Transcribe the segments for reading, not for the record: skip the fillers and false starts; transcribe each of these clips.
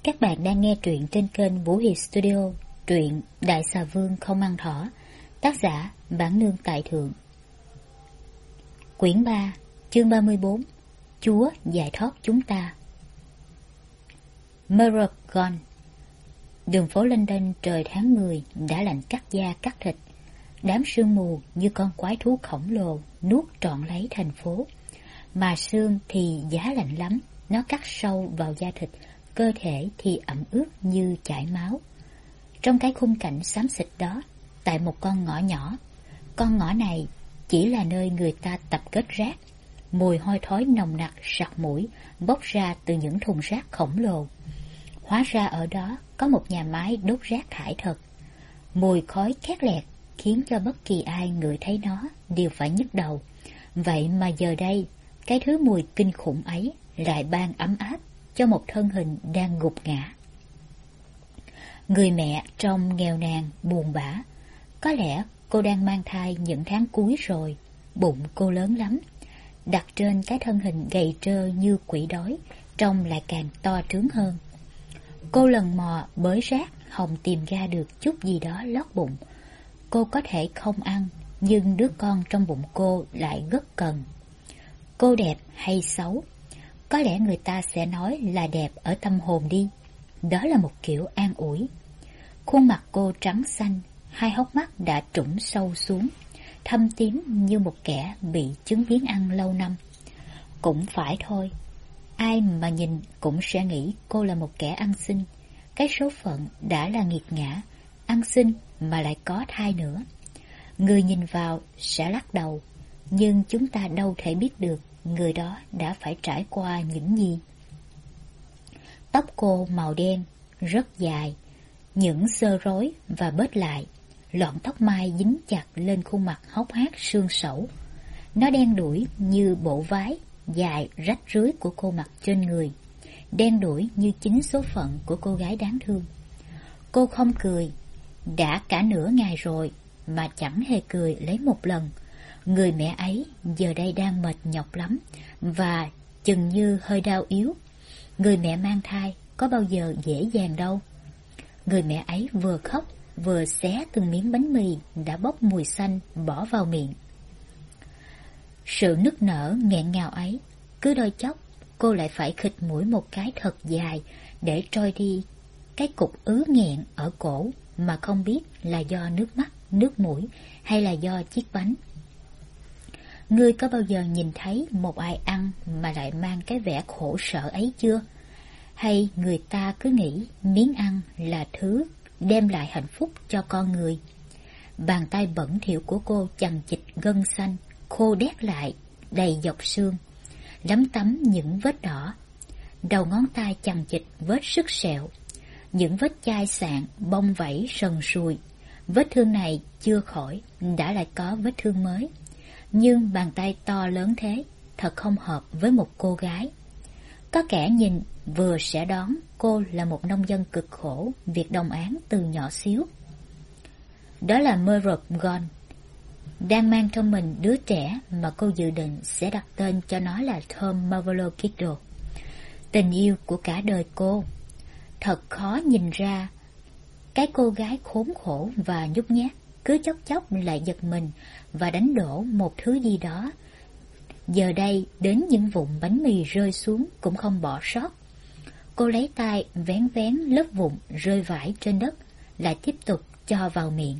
Các bạn đang nghe truyện trên kênh Vũ Hiệp Studio, truyện Đại Xà Vương Không Ăn Thỏ, tác giả Bản Nương Tại Thượng. Quyển 3, chương 34, Chúa giải thoát chúng ta. Murraygon. Đường phố London trời tháng 10 đã lạnh cắt da cắt thịt. Đám sương mù như con quái thú khổng lồ nuốt trọn lấy thành phố. Mà sương thì giá lạnh lắm, nó cắt sâu vào da thịt, cơ thể thì ẩm ướt như chảy máu. Trong cái khung cảnh xám xịt đó, tại một con ngõ nhỏ, con ngõ này chỉ là nơi người ta tập kết rác. Mùi hôi thối nồng nặc sặc mũi bốc ra từ những thùng rác khổng lồ. Hóa ra ở đó có một nhà máy đốt rác thải thật. Mùi khói khét lẹt khiến cho bất kỳ ai ngửi thấy nó đều phải nhức đầu. Vậy mà giờ đây, cái thứ mùi kinh khủng ấy lại ban ấm áp cho một thân hình đang gục ngã. Người mẹ trông nghèo nàn, buồn bã. Có lẽ cô đang mang thai những tháng cuối rồi. Bụng cô lớn lắm. Đặt trên cái thân hình gầy trơ như quỷ đói, trông lại càng to trướng hơn. Cô lần mò bới rác, hòng tìm ra được chút gì đó lót bụng. Cô có thể không ăn, nhưng đứa con trong bụng cô lại rất cần. Cô đẹp hay xấu? Có lẽ người ta sẽ nói là đẹp ở tâm hồn đi. Đó là một kiểu an ủi. Khuôn mặt cô trắng xanh, hai hốc mắt đã trũng sâu xuống, thâm tím như một kẻ bị chứng biếng ăn lâu năm. Cũng phải thôi, ai mà nhìn cũng sẽ nghĩ cô là một kẻ ăn xin. Cái số phận đã là nghiệt ngã, ăn xin mà lại có thai nữa. Người nhìn vào sẽ lắc đầu, nhưng chúng ta đâu thể biết được người đó đã phải trải qua những gì. Tóc cô màu đen, rất dài, những xơ rối và bết lại, lọn tóc mai dính chặt lên khuôn mặt hốc hác xương sẩu. Nó đen đủi như bộ váy dài rách rưới của cô mặc trên người, đen đủi như chính số phận của cô gái đáng thương. Cô không cười, đã cả nửa ngày rồi mà chẳng hề cười lấy một lần. Người mẹ ấy giờ đây đang mệt nhọc lắm và chừng như hơi đau yếu. Người mẹ mang thai có bao giờ dễ dàng đâu. Người mẹ ấy vừa khóc vừa xé từng miếng bánh mì đã bốc mùi xanh bỏ vào miệng. Sự nức nở nghẹn ngào ấy, cứ đôi chốc cô lại phải khịt mũi một cái thật dài để trôi đi cái cục ứ nghẹn ở cổ mà không biết là do nước mắt, nước mũi hay là do chiếc bánh. Ngươi có bao giờ nhìn thấy một ai ăn mà lại mang cái vẻ khổ sở ấy chưa? Hay người ta cứ nghĩ miếng ăn là thứ đem lại hạnh phúc cho con người? Bàn tay bẩn thỉu của cô chằng chịt gân xanh, khô đét lại, đầy dọc xương, lấm tấm những vết đỏ. Đầu ngón tay chằng chịt vết sứt sẹo, những vết chai sạn bong vảy sần sùi. Vết thương này chưa khỏi, đã lại có vết thương mới. Nhưng bàn tay to lớn thế thật không hợp với một cô gái. Có kẻ nhìn vừa sẽ đoán cô là một nông dân cực khổ, việc đồng áng từ nhỏ xíu. Đó là Murraygon, đang mang trong mình đứa trẻ mà cô dự định sẽ đặt tên cho nó là Tom Marvolo Kiddo. Tình yêu của cả đời cô. Thật khó nhìn ra cái cô gái khốn khổ và nhút nhát cứ chốc chốc lại giật mình và đánh đổ một thứ gì đó. Giờ đây đến những vụn bánh mì rơi xuống cũng không bỏ sót. Cô lấy tay vén vén lớp vụn rơi vãi trên đất, lại tiếp tục cho vào miệng.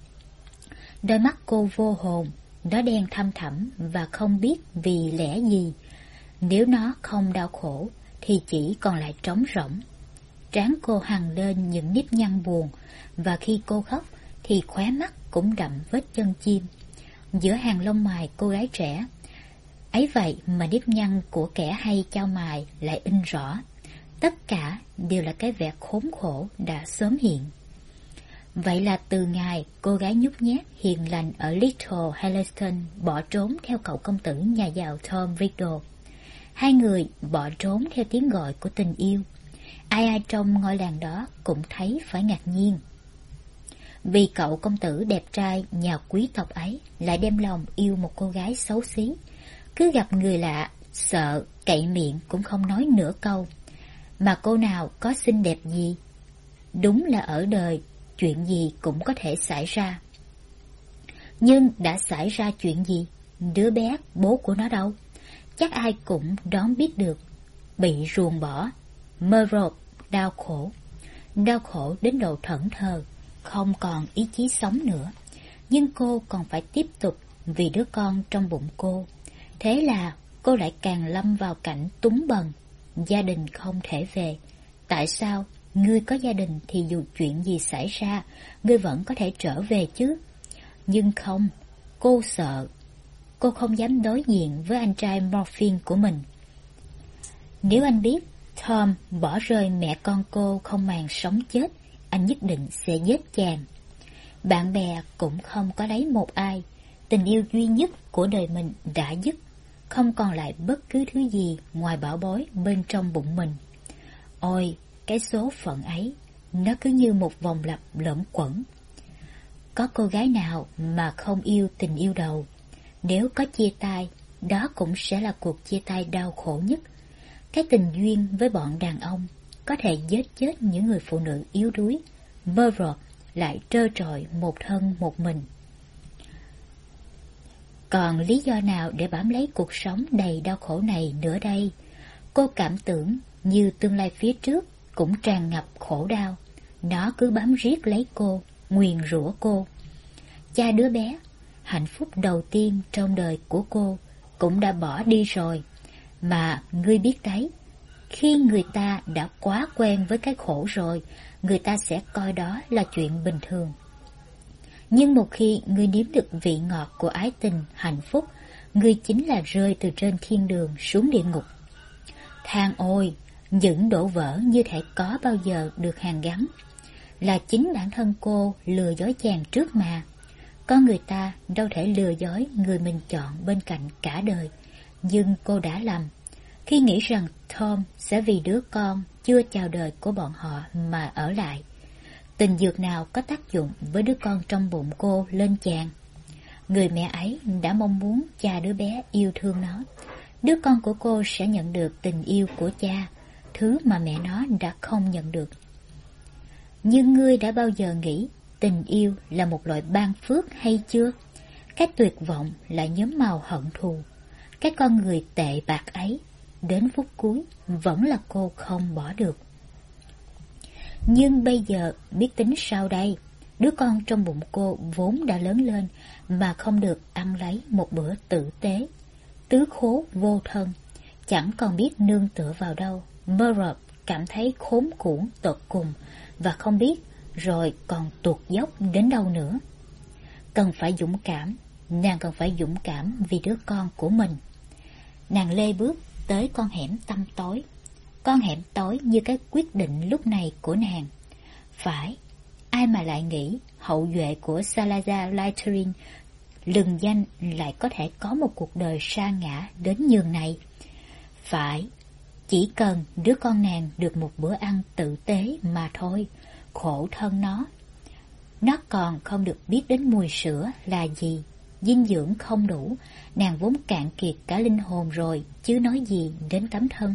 Đôi mắt cô vô hồn, nó đen thăm thẳm và không biết vì lẽ gì. Nếu nó không đau khổ thì chỉ còn lại trống rỗng. Trán cô hằn lên những nếp nhăn buồn, và khi cô khóc thì khóe mắt cũng đậm vết chân chim. Giữa hàng lông mày cô gái trẻ ấy vậy mà nếp nhăn của kẻ hay chau mày lại in rõ. Tất cả đều là cái vẻ khốn khổ đã sớm hiện. Vậy là từ ngày cô gái nhút nhát hiền lành ở Little Helleston bỏ trốn theo cậu công tử nhà giàu Tom Riddle, hai người bỏ trốn theo tiếng gọi của tình yêu. Ai ai trong ngôi làng đó cũng thấy phải ngạc nhiên, vì cậu công tử đẹp trai nhà quý tộc ấy lại đem lòng yêu một cô gái xấu xí. Cứ gặp người lạ, sợ cậy miệng cũng không nói nửa câu. Mà cô nào có xinh đẹp gì? Đúng là ở đời, chuyện gì cũng có thể xảy ra. Nhưng đã xảy ra chuyện gì? Đứa bé, bố của nó đâu? Chắc ai cũng đoán biết được. Bị ruồng bỏ, mơ rộp, đau khổ. Đau khổ đến độ thẫn thờ, không còn ý chí sống nữa. Nhưng cô còn phải tiếp tục vì đứa con trong bụng cô. Thế là cô lại càng lâm vào cảnh túng bần. Gia đình không thể về. Tại sao? Ngươi có gia đình thì dù chuyện gì xảy ra, ngươi vẫn có thể trở về chứ. Nhưng không, cô sợ. Cô không dám đối diện với anh trai Morphine của mình. Nếu anh biết Tom bỏ rơi mẹ con cô không màng sống chết, anh nhất định sẽ giết chàng. Bạn bè cũng không có lấy một ai. Tình yêu duy nhất của đời mình đã dứt, không còn lại bất cứ thứ gì ngoài bảo bối bên trong bụng mình. Ôi, cái số phận ấy, nó cứ như một vòng lặp luẩn quẩn. Có cô gái nào mà không yêu tình yêu đầu? Nếu có chia tay, đó cũng sẽ là cuộc chia tay đau khổ nhất. Cái tình duyên với bọn đàn ông có thể giết chết những người phụ nữ yếu đuối. Mơ rộp lại trơ trọi một thân một mình. Còn lý do nào để bám lấy cuộc sống đầy đau khổ này nữa đây? Cô cảm tưởng như tương lai phía trước cũng tràn ngập khổ đau. Nó cứ bám riết lấy cô, nguyền rủa cô. Cha đứa bé, hạnh phúc đầu tiên trong đời của cô, cũng đã bỏ đi rồi. Mà ngươi biết đấy, khi người ta đã quá quen với cái khổ rồi, người ta sẽ coi đó là chuyện bình thường. Nhưng một khi ngươi nếm được vị ngọt của ái tình, hạnh phúc, ngươi chính là rơi từ trên thiên đường xuống địa ngục. Than ôi, những đổ vỡ như thể có bao giờ được hàn gắn. Là chính bản thân cô lừa dối chàng trước mà. Con người ta đâu thể lừa dối người mình chọn bên cạnh cả đời. Nhưng cô đã lầm khi nghĩ rằng Tom sẽ vì đứa con chưa chào đời của bọn họ mà ở lại. Tình dược nào có tác dụng với đứa con trong bụng cô lên chàng? Người mẹ ấy đã mong muốn cha đứa bé yêu thương nó. Đứa con của cô sẽ nhận được tình yêu của cha, thứ mà mẹ nó đã không nhận được. Nhưng ngươi đã bao giờ nghĩ tình yêu là một loại ban phước hay chưa? Cái tuyệt vọng lại nhuốm màu hận thù. Cái con người tệ bạc ấy, đến phút cuối vẫn là cô không bỏ được. Nhưng bây giờ biết tính sao đây? Đứa con trong bụng cô vốn đã lớn lên mà không được ăn lấy một bữa tử tế. Tứ khố vô thân, chẳng còn biết nương tựa vào đâu. Murrow cảm thấy khốn khổ tột cùng và không biết rồi còn tuột dốc đến đâu nữa. Cần phải dũng cảm, nàng cần phải dũng cảm vì đứa con của mình. Nàng lê bước tới con hẻm tăm tối. Con hẻm tối như cái quyết định lúc này của nàng. Phải, ai mà lại nghĩ hậu duệ của Salazar Slytherin lừng danh lại có thể có một cuộc đời sa ngã đến nhường này. Phải, chỉ cần đứa con nàng được một bữa ăn tử tế mà thôi, khổ thân nó. Nó còn không được biết đến mùi sữa là gì, dinh dưỡng không đủ, nàng vốn cạn kiệt cả linh hồn rồi, chứ nói gì đến tấm thân.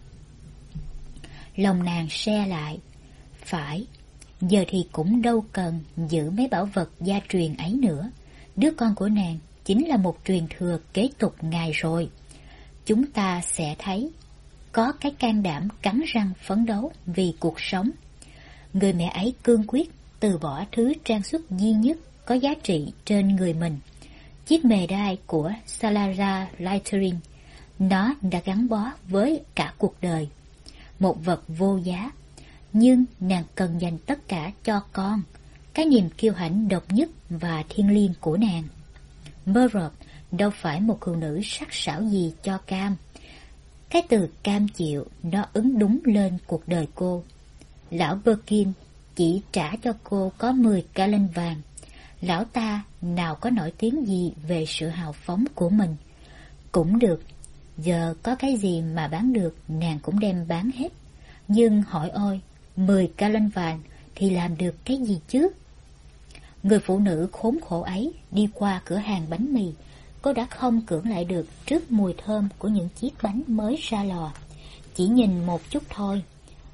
Lòng nàng se lại. Phải, giờ thì cũng đâu cần giữ mấy bảo vật gia truyền ấy nữa. Đứa con của nàng chính là một truyền thừa kế tục ngài rồi. Chúng ta sẽ thấy có cái can đảm cắn răng phấn đấu vì cuộc sống. Người mẹ ấy cương quyết từ bỏ thứ trang sức duy nhất có giá trị trên người mình. Chiếc mề đai của Salazar Slytherin, nó đã gắn bó với cả cuộc đời. Một vật vô giá, nhưng nàng cần dành tất cả cho con, cái niềm kiêu hãnh độc nhất và thiêng liêng của nàng. Murrow đâu phải một phụ nữ sắc sảo gì cho cam. Cái từ cam chịu nó ứng đúng lên cuộc đời cô. Lão Birkin chỉ trả cho cô có 10 gallon vàng. Lão ta nào có nổi tiếng gì về sự hào phóng của mình. Cũng được, giờ có cái gì mà bán được nàng cũng đem bán hết. Nhưng hỏi ôi, 10 gallon vàng thì làm được cái gì chứ? Người phụ nữ khốn khổ ấy đi qua cửa hàng bánh mì, cô đã không cưỡng lại được trước mùi thơm của những chiếc bánh mới ra lò. Chỉ nhìn một chút thôi,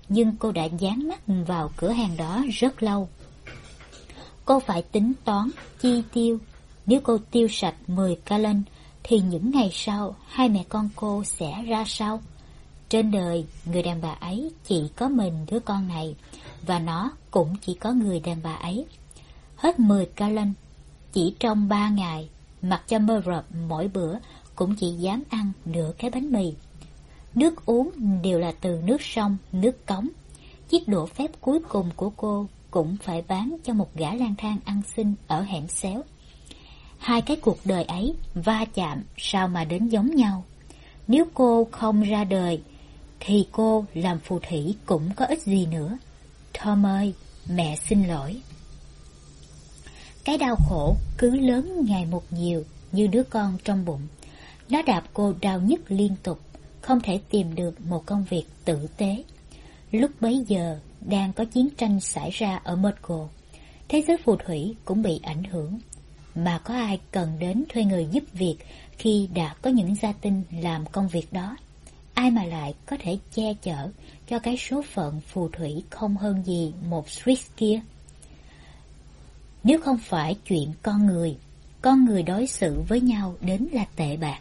nhưng cô đã dán mắt vào cửa hàng đó rất lâu. Cô phải tính toán, chi tiêu. Nếu cô tiêu sạch 10 gallon, thì những ngày sau, hai mẹ con cô sẽ ra sao? Trên đời, người đàn bà ấy chỉ có mình đứa con này, và nó cũng chỉ có người đàn bà ấy. Hết 10 gallon, chỉ trong 3 ngày, mặc cho Merv mỗi bữa cũng chỉ dám ăn nửa cái bánh mì. Nước uống đều là từ nước sông, nước cống. Chiếc đũa phép cuối cùng của cô cũng phải bán cho một gã lang thang ăn xin ở hẻm xéo. Hai cái cuộc đời ấy va chạm sao mà đến giống nhau. Nếu cô không ra đời, thì cô làm phù thủy cũng có ích gì nữa. Tom ơi, mẹ xin lỗi. Cái đau khổ cứ lớn ngày một nhiều như đứa con trong bụng. Nó đạp cô đau nhức liên tục, không thể tìm được một công việc tử tế. Lúc bấy giờ đang có chiến tranh xảy ra ở Myrtle. Thế giới phù thủy cũng bị ảnh hưởng. Mà có ai cần đến thuê người giúp việc khi đã có những gia tinh làm công việc đó? Ai mà lại có thể che chở cho cái số phận phù thủy không hơn gì một Swiss kia? Nếu không phải chuyện con người đối xử với nhau đến là tệ bạc.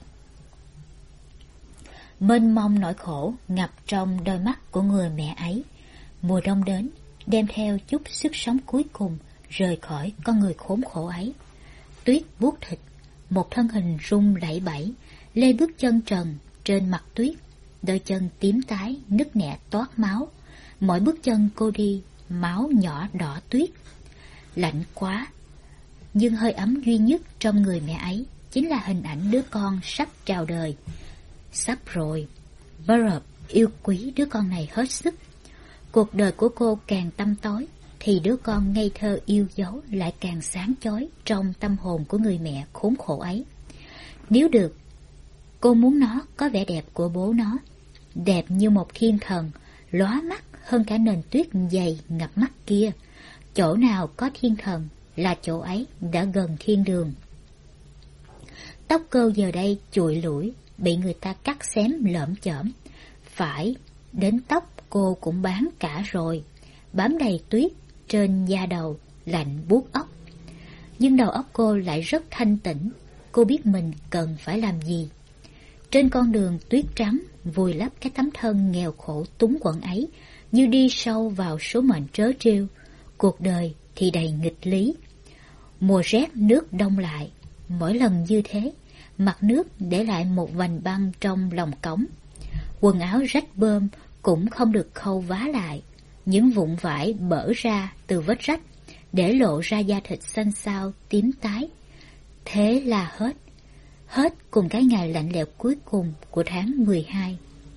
Mênh mông nỗi khổ ngập trong đôi mắt của người mẹ ấy. Mùa đông đến, đem theo chút sức sống cuối cùng rời khỏi con người khốn khổ ấy. Tuyết buốt thịt, một thân hình rung lẩy bẩy, lê bước chân trần trên mặt tuyết, đôi chân tím tái, nứt nẻ toát máu. Mỗi bước chân cô đi, máu nhỏ đỏ tuyết. Lạnh quá, nhưng hơi ấm duy nhất trong người mẹ ấy chính là hình ảnh đứa con sắp chào đời. Sắp rồi, Merv yêu quý đứa con này hết sức. Cuộc đời của cô càng tăm tối, thì đứa con ngây thơ yêu dấu lại càng sáng chói trong tâm hồn của người mẹ khốn khổ ấy. Nếu được, cô muốn nó có vẻ đẹp của bố nó, đẹp như một thiên thần, lóa mắt hơn cả nền tuyết dày ngập mắt kia. Chỗ nào có thiên thần là chỗ ấy đã gần thiên đường. Tóc cô giờ đây chùi lủi, bị người ta cắt xém lởm chởm. Phải, đến tóc cô cũng bám cả rồi, bám đầy tuyết trên da đầu, lạnh buốt óc. Nhưng đầu óc cô lại rất thanh tĩnh, cô biết mình cần phải làm gì. Trên con đường tuyết trắng vùi lấp cái tấm thân nghèo khổ túng quẫn ấy, như đi sâu vào số mệnh trớ trêu. Cuộc đời thì đầy nghịch lý. Mùa rét nước đông lại, mỗi lần như thế, mặt nước để lại một vành băng trong lòng cống. Quần áo rách bơm cũng không được khâu vá lại, những vụn vải bở ra từ vết rách, để lộ ra da thịt xanh xao tím tái. Thế là hết cùng cái ngày lạnh lẽo cuối cùng của tháng 12.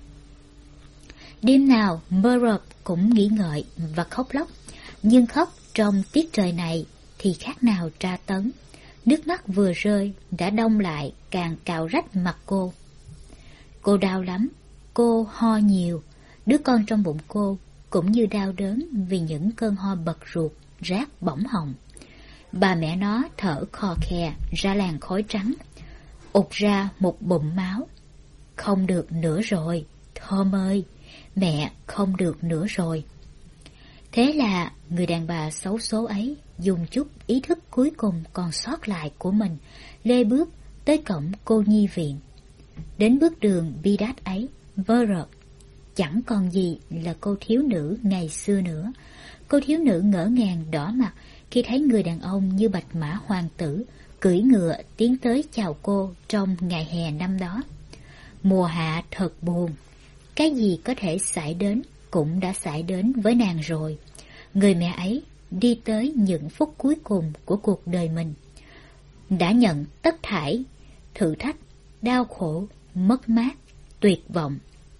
Đêm nào Merv cũng nghĩ ngợi và khóc lóc, nhưng khóc trong tiết trời này thì khác nào tra tấn. Nước mắt vừa rơi đã đông lại, càng cào rách mặt cô. Cô đau lắm, cô ho nhiều, đứa con trong bụng cô cũng như đau đớn vì những cơn ho bật ruột, rát bỏng họng. Bà mẹ nó thở khò khè ra làn khói trắng, ụt ra một bụng máu. Không được nữa rồi, Tom ơi, mẹ không được nữa rồi. Thế là người đàn bà xấu số ấy dùng chút ý thức cuối cùng còn sót lại của mình, lê bước tới cổng cô nhi viện. Đến bước đường bi đát ấy, Merv chẳng còn gì là cô thiếu nữ ngày xưa nữa. Cô thiếu nữ ngỡ ngàng đỏ mặt khi thấy người đàn ông như bạch mã hoàng tử cưỡi ngựa tiến tới chào cô trong ngày hè năm đó. Mùa hạ thật buồn, cái gì có thể xảy đến cũng đã xảy đến với nàng rồi. Người mẹ ấy đi tới những phút cuối cùng của cuộc đời mình, đã nhận tất thảy thử thách, đau khổ, mất mát, tuyệt vọng.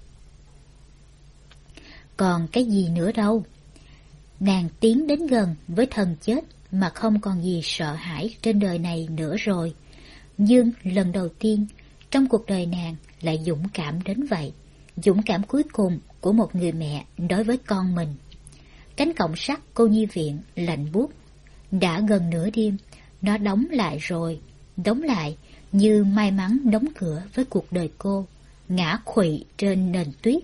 Còn cái gì nữa đâu. Nàng tiến đến gần với thần chết mà không còn gì sợ hãi trên đời này nữa rồi. Nhưng lần đầu tiên trong cuộc đời nàng lại dũng cảm đến vậy. Dũng cảm cuối cùng của một người mẹ đối với con mình. Cánh cổng sắt cô nhi viện lạnh buốt. Đã gần nửa đêm, nó đóng lại rồi. Đóng lại như may mắn đóng cửa với cuộc đời cô. Ngã khuỵu trên nền tuyết,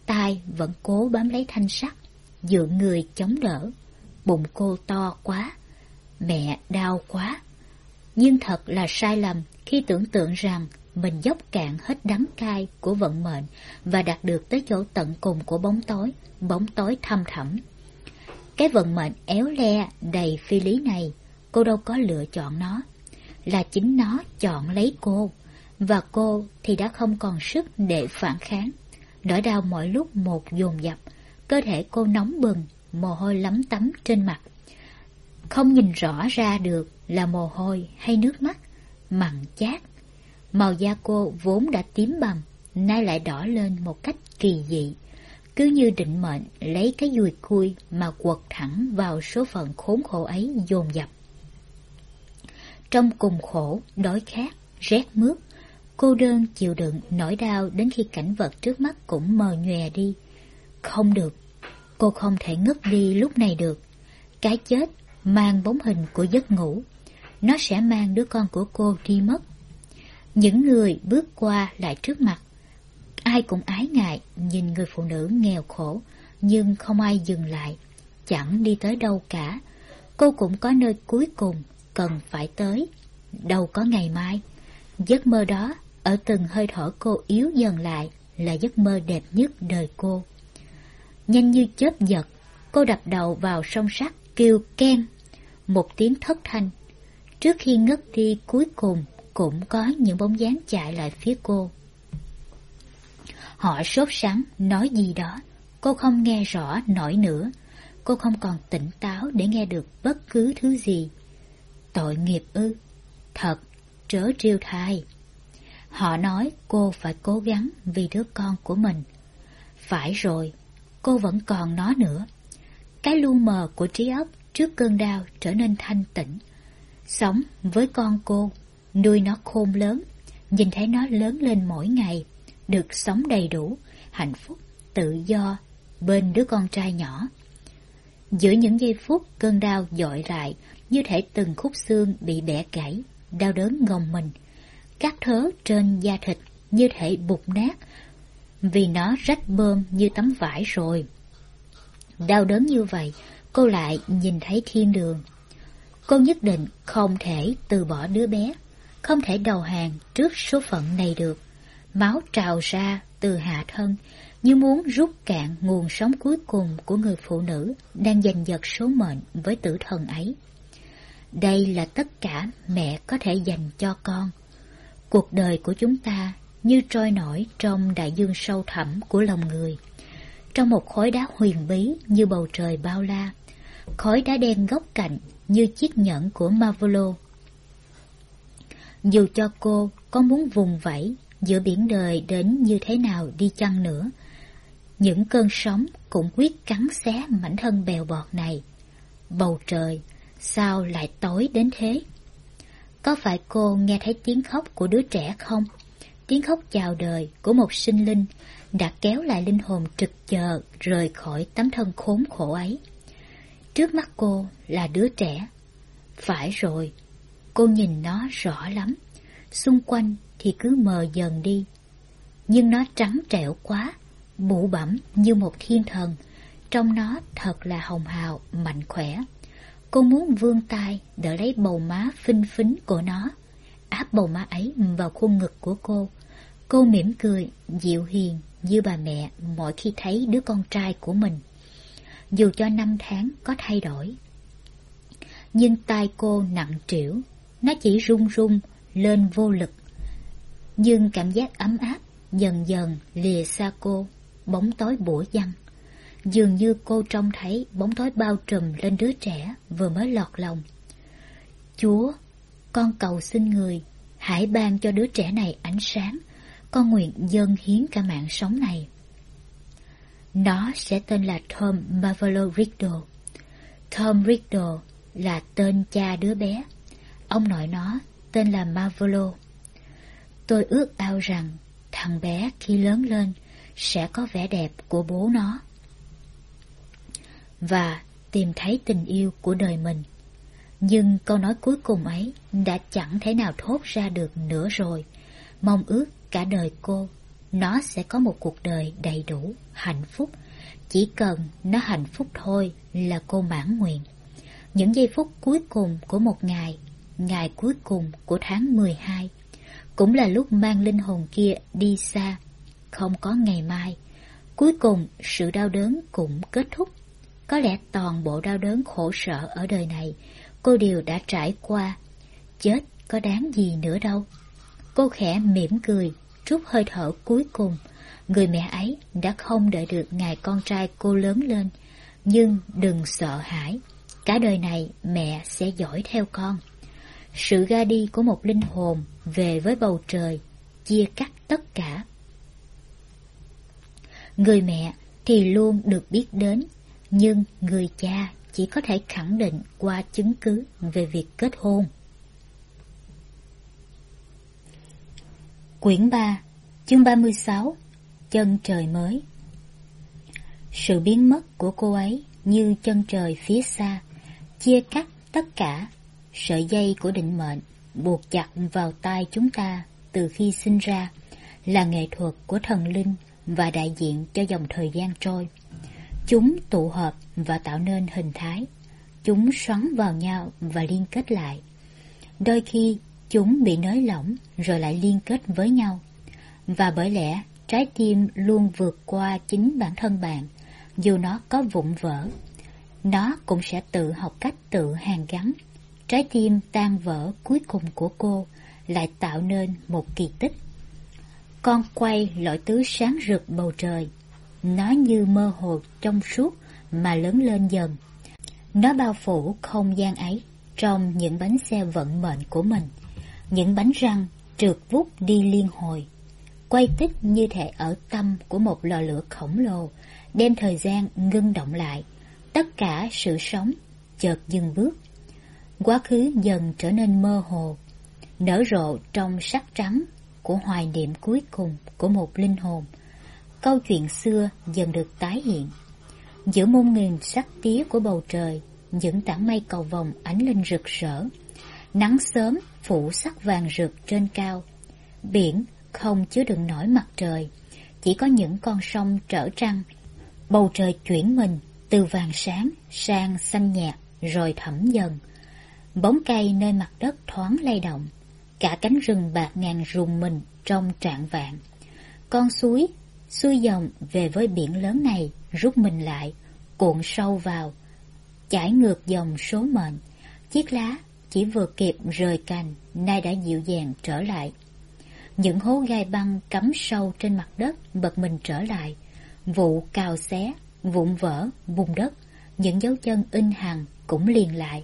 tay vẫn cố bám lấy thanh sắt, dựa người chống đỡ. Bụng cô to quá, mẹ đau quá. Nhưng thật là sai lầm khi tưởng tượng rằng mình dốc cạn hết đắng cay của vận mệnh và đạt được tới chỗ tận cùng của bóng tối thăm thẳm. Cái vận mệnh éo le đầy phi lý này, cô đâu có lựa chọn nó, là chính nó chọn lấy cô, và cô thì đã không còn sức để phản kháng. Nỗi đau mỗi lúc một dồn dập, cơ thể cô nóng bừng, mồ hôi lấm tấm trên mặt. Không nhìn rõ ra được là mồ hôi hay nước mắt, mặn chát. Màu da cô vốn đã tím bầm, nay lại đỏ lên một cách kỳ dị, cứ như định mệnh lấy cái dùi cui mà quật thẳng vào số phận khốn khổ ấy dồn dập. Trong cùng khổ, đói khát, rét mướt, cô đơn chịu đựng nỗi đau đến khi cảnh vật trước mắt cũng mờ nhòe đi. Không được, cô không thể ngất đi lúc này được. Cái chết mang bóng hình của giấc ngủ, nó sẽ mang đứa con của cô đi mất. Những người bước qua lại trước mặt, ai cũng ái ngại nhìn người phụ nữ nghèo khổ, nhưng không ai dừng lại, chẳng đi tới đâu cả. Cô cũng có nơi cuối cùng cần phải tới, đâu có ngày mai. Giấc mơ đó ở từng hơi thở cô yếu dần lại là giấc mơ đẹp nhất đời cô. Nhanh như chớp giật, cô đập đầu vào song sắt kêu keng, một tiếng thất thanh. Trước khi ngất đi cuối cùng cũng có những bóng dáng chạy lại phía cô. Họ sốt sắng nói gì đó, cô không nghe rõ nổi nữa. Cô không còn tỉnh táo để nghe được bất cứ thứ gì. Tội nghiệp ư? Thật, trớ trêu thay. Họ nói cô phải cố gắng vì đứa con của mình. Phải rồi, cô vẫn còn nó nữa. Cái lu mờ của trí óc trước cơn đau trở nên thanh tĩnh. Sống với con cô, nuôi nó khôn lớn, nhìn thấy nó lớn lên mỗi ngày, được sống đầy đủ, hạnh phúc, tự do bên đứa con trai nhỏ. Giữa những giây phút cơn đau dội lại, như thể từng khúc xương bị bẻ gãy, đau đớn gồng mình. Các thớ trên da thịt như thể bục nát, vì nó rách bơm như tấm vải rồi. Đau đớn như vậy, cô lại nhìn thấy thiên đường. Cô nhất định không thể từ bỏ đứa bé, không thể đầu hàng trước số phận này được. Máu trào ra từ hạ thân, như muốn rút cạn nguồn sống cuối cùng của người phụ nữ đang giành giật số mệnh với tử thần ấy. Đây là tất cả mẹ có thể dành cho con. Cuộc đời của chúng ta như trôi nổi trong đại dương sâu thẳm của lòng người, trong một khối đá huyền bí như bầu trời bao la, khối đá đen góc cạnh như chiếc nhẫn của Marvolo. Dù cho cô có muốn vùng vẫy giữa biển đời đến như thế nào đi chăng nữa, những cơn sóng cũng quyết cắn xé mảnh thân bèo bọt này. Bầu trời sao lại tối đến thế? Có phải cô nghe thấy tiếng khóc của đứa trẻ không? Tiếng khóc chào đời của một sinh linh đã kéo lại linh hồn trực chờ rời khỏi tấm thân khốn khổ ấy. Trước mắt cô là đứa trẻ. Phải rồi, cô nhìn nó rõ lắm. Xung quanh thì cứ mờ dần đi. Nhưng nó trắng trẻo quá, bụ bẫm như một thiên thần. Trong nó thật là hồng hào, mạnh khỏe. Cô muốn vươn tay đỡ lấy bầu má phinh phính của nó, áp bầu má ấy vào khuôn ngực của cô. Cô mỉm cười, dịu hiền như bà mẹ mỗi khi thấy đứa con trai của mình. Dù cho năm tháng có thay đổi, nhưng tay cô nặng trĩu, nó chỉ run run lên vô lực. Nhưng cảm giác ấm áp dần dần lìa xa cô, bóng tối bủa giăng. Dường như cô trông thấy bóng tối bao trùm lên đứa trẻ vừa mới lọt lòng. Chúa, con cầu xin người, hãy ban cho đứa trẻ này ánh sáng. Con nguyện dâng hiến cả mạng sống này. Nó sẽ tên là Tom Marvolo Riddle. Tom Riddle là tên cha đứa bé. Ông nội nó tên là Marvolo. Tôi ước ao rằng thằng bé khi lớn lên sẽ có vẻ đẹp của bố nó và tìm thấy tình yêu của đời mình. Nhưng câu nói cuối cùng ấy đã chẳng thể nào thốt ra được nữa rồi. Mong ước cả đời cô nó sẽ có một cuộc đời đầy đủ, hạnh phúc. Chỉ cần nó hạnh phúc thôi là cô mãn nguyện. Những giây phút cuối cùng của một ngày, ngày cuối cùng của tháng 12, cũng là lúc mang linh hồn kia đi xa, không có ngày mai. Cuối cùng sự đau đớn cũng kết thúc. Có lẽ toàn bộ đau đớn khổ sở ở đời này cô đều đã trải qua. Chết có đáng gì nữa đâu. Cô khẽ mỉm cười, trút hơi thở cuối cùng. Người mẹ ấy đã không đợi được ngày con trai cô lớn lên. Nhưng đừng sợ hãi, cả đời này mẹ sẽ dõi theo con. Sự ra đi của một linh hồn về với bầu trời, chia cắt tất cả. Người mẹ thì luôn được biết đến, nhưng người cha chỉ có thể khẳng định qua chứng cứ về việc kết hôn. Quyển 3, chương 36, chân trời mới. Sự biến mất của cô ấy như chân trời phía xa, chia cắt tất cả. Sợi dây của định mệnh buộc chặt vào tay chúng ta từ khi sinh ra là nghệ thuật của thần linh và đại diện cho dòng thời gian trôi. Chúng tụ hợp và tạo nên hình thái. Chúng xoắn vào nhau và liên kết lại. Đôi khi chúng bị nới lỏng rồi lại liên kết với nhau. Và bởi lẽ trái tim luôn vượt qua chính bản thân bạn, dù nó có vụn vỡ. Nó cũng sẽ tự học cách tự hàn gắn. Trái tim tan vỡ cuối cùng của cô lại tạo nên một kỳ tích. Con quay lọi tứ sáng rực bầu trời. Nó như mơ hồ trong suốt mà lớn lên dần. Nó bao phủ không gian ấy trong những bánh xe vận mệnh của mình. Những bánh răng trượt vút đi liên hồi. Quay tích như thể ở tâm của một lò lửa khổng lồ, đem thời gian ngưng động lại. Tất cả sự sống chợt dừng bước. Quá khứ dần trở nên mơ hồ, nở rộ trong sắc trắng của hoài niệm cuối cùng của một linh hồn. Câu chuyện xưa dần được tái hiện. Giữa muôn nghìn sắc tía của bầu trời, những tảng mây cầu vồng ánh lên rực rỡ. Nắng sớm phủ sắc vàng rực trên cao. Biển không chứa đựng nổi mặt trời, chỉ có những con sông trở trăng. Bầu trời chuyển mình từ vàng sáng sang xanh nhạt rồi thẫm dần. Bóng cây nơi mặt đất thoáng lay động. Cả cánh rừng bạc ngàn rùng mình trong trạn vạn. Con suối xuôi dòng về với biển lớn này, rút mình lại, cuộn sâu vào, chảy ngược dòng số mệnh. Chiếc lá chỉ vừa kịp rời cành, nay đã dịu dàng trở lại. Những hố gai băng cắm sâu trên mặt đất bật mình trở lại. Vụ cào xé, vụn vỡ, bùn đất, những dấu chân in hằn cũng liền lại.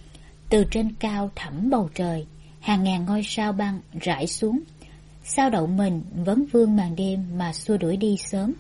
Từ trên cao thẳm bầu trời, hàng ngàn ngôi sao băng rải xuống. Sao đậu mình vẫn vương màn đêm mà xua đuổi đi sớm.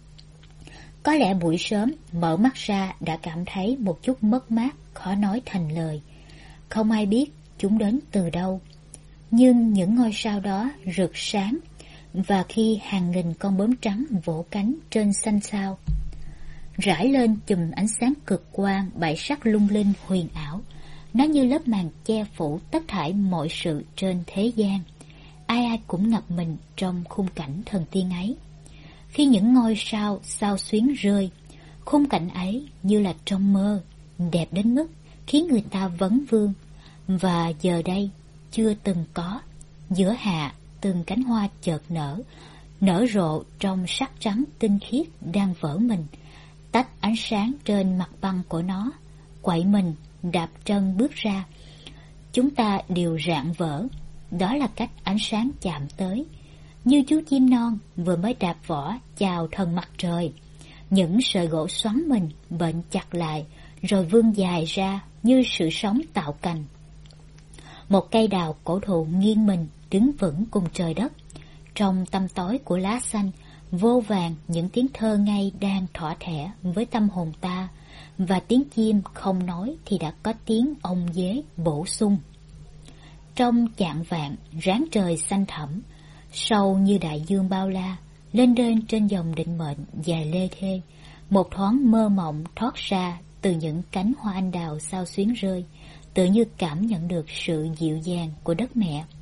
Có lẽ buổi sớm mở mắt ra đã cảm thấy một chút mất mát khó nói thành lời. Không ai biết chúng đến từ đâu. Nhưng những ngôi sao đó rực sáng, và khi hàng nghìn con bướm trắng vỗ cánh trên xanh sao, rải lên chùm ánh sáng cực quang bảy sắc lung linh huyền ảo. Nó như lớp màn che phủ tất thảy mọi sự trên thế gian. Ai ai cũng ngập mình trong khung cảnh thần tiên ấy. Khi những ngôi sao xao xuyến rơi, khung cảnh ấy như là trong mơ, đẹp đến mức khiến người ta vấn vương. Và giờ đây chưa từng có. Giữa hạ từng cánh hoa chợt nở rộ trong sắc trắng tinh khiết đang vỡ mình, tách ánh sáng trên mặt băng của nó, quậy mình đạp chân bước ra. Chúng ta đều rạng vỡ. Đó là cách ánh sáng chạm tới. Như chú chim non vừa mới đạp vỏ chào thần mặt trời. Những sợi gỗ xoắn mình bệnh chặt lại, rồi vươn dài ra như sự sống tạo cành. Một cây đào cổ thụ nghiêng mình đứng vững cùng trời đất. Trong tăm tối của lá xanh, vô vàn những tiếng thơ ngây đang thỏa thẻ với tâm hồn ta, và tiếng chim không nói thì đã có tiếng ông dế bổ sung. Trong chạng vạn ráng trời xanh thẳm, sâu như đại dương bao la, lên đên trên dòng định mệnh dài lê thê. Một thoáng mơ mộng thoát ra từ những cánh hoa anh đào sao xuyến rơi, tự như cảm nhận được sự dịu dàng của đất mẹ.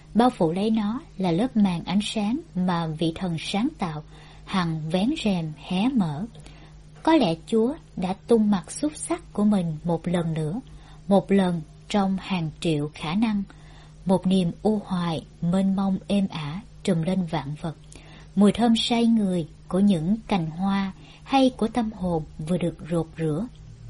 Bao phủ lấy nó là lớp màn ánh sáng mà vị thần sáng tạo hằng vén rèm hé mở. Có lẽ Chúa đã tung mặt xúc sắc của mình một lần nữa, một lần trong hàng triệu khả năng. Một niềm u hoài mênh mông êm ả trùm lên vạn vật. Mùi thơm say người của những cành hoa hay của tâm hồn vừa được rột rửa.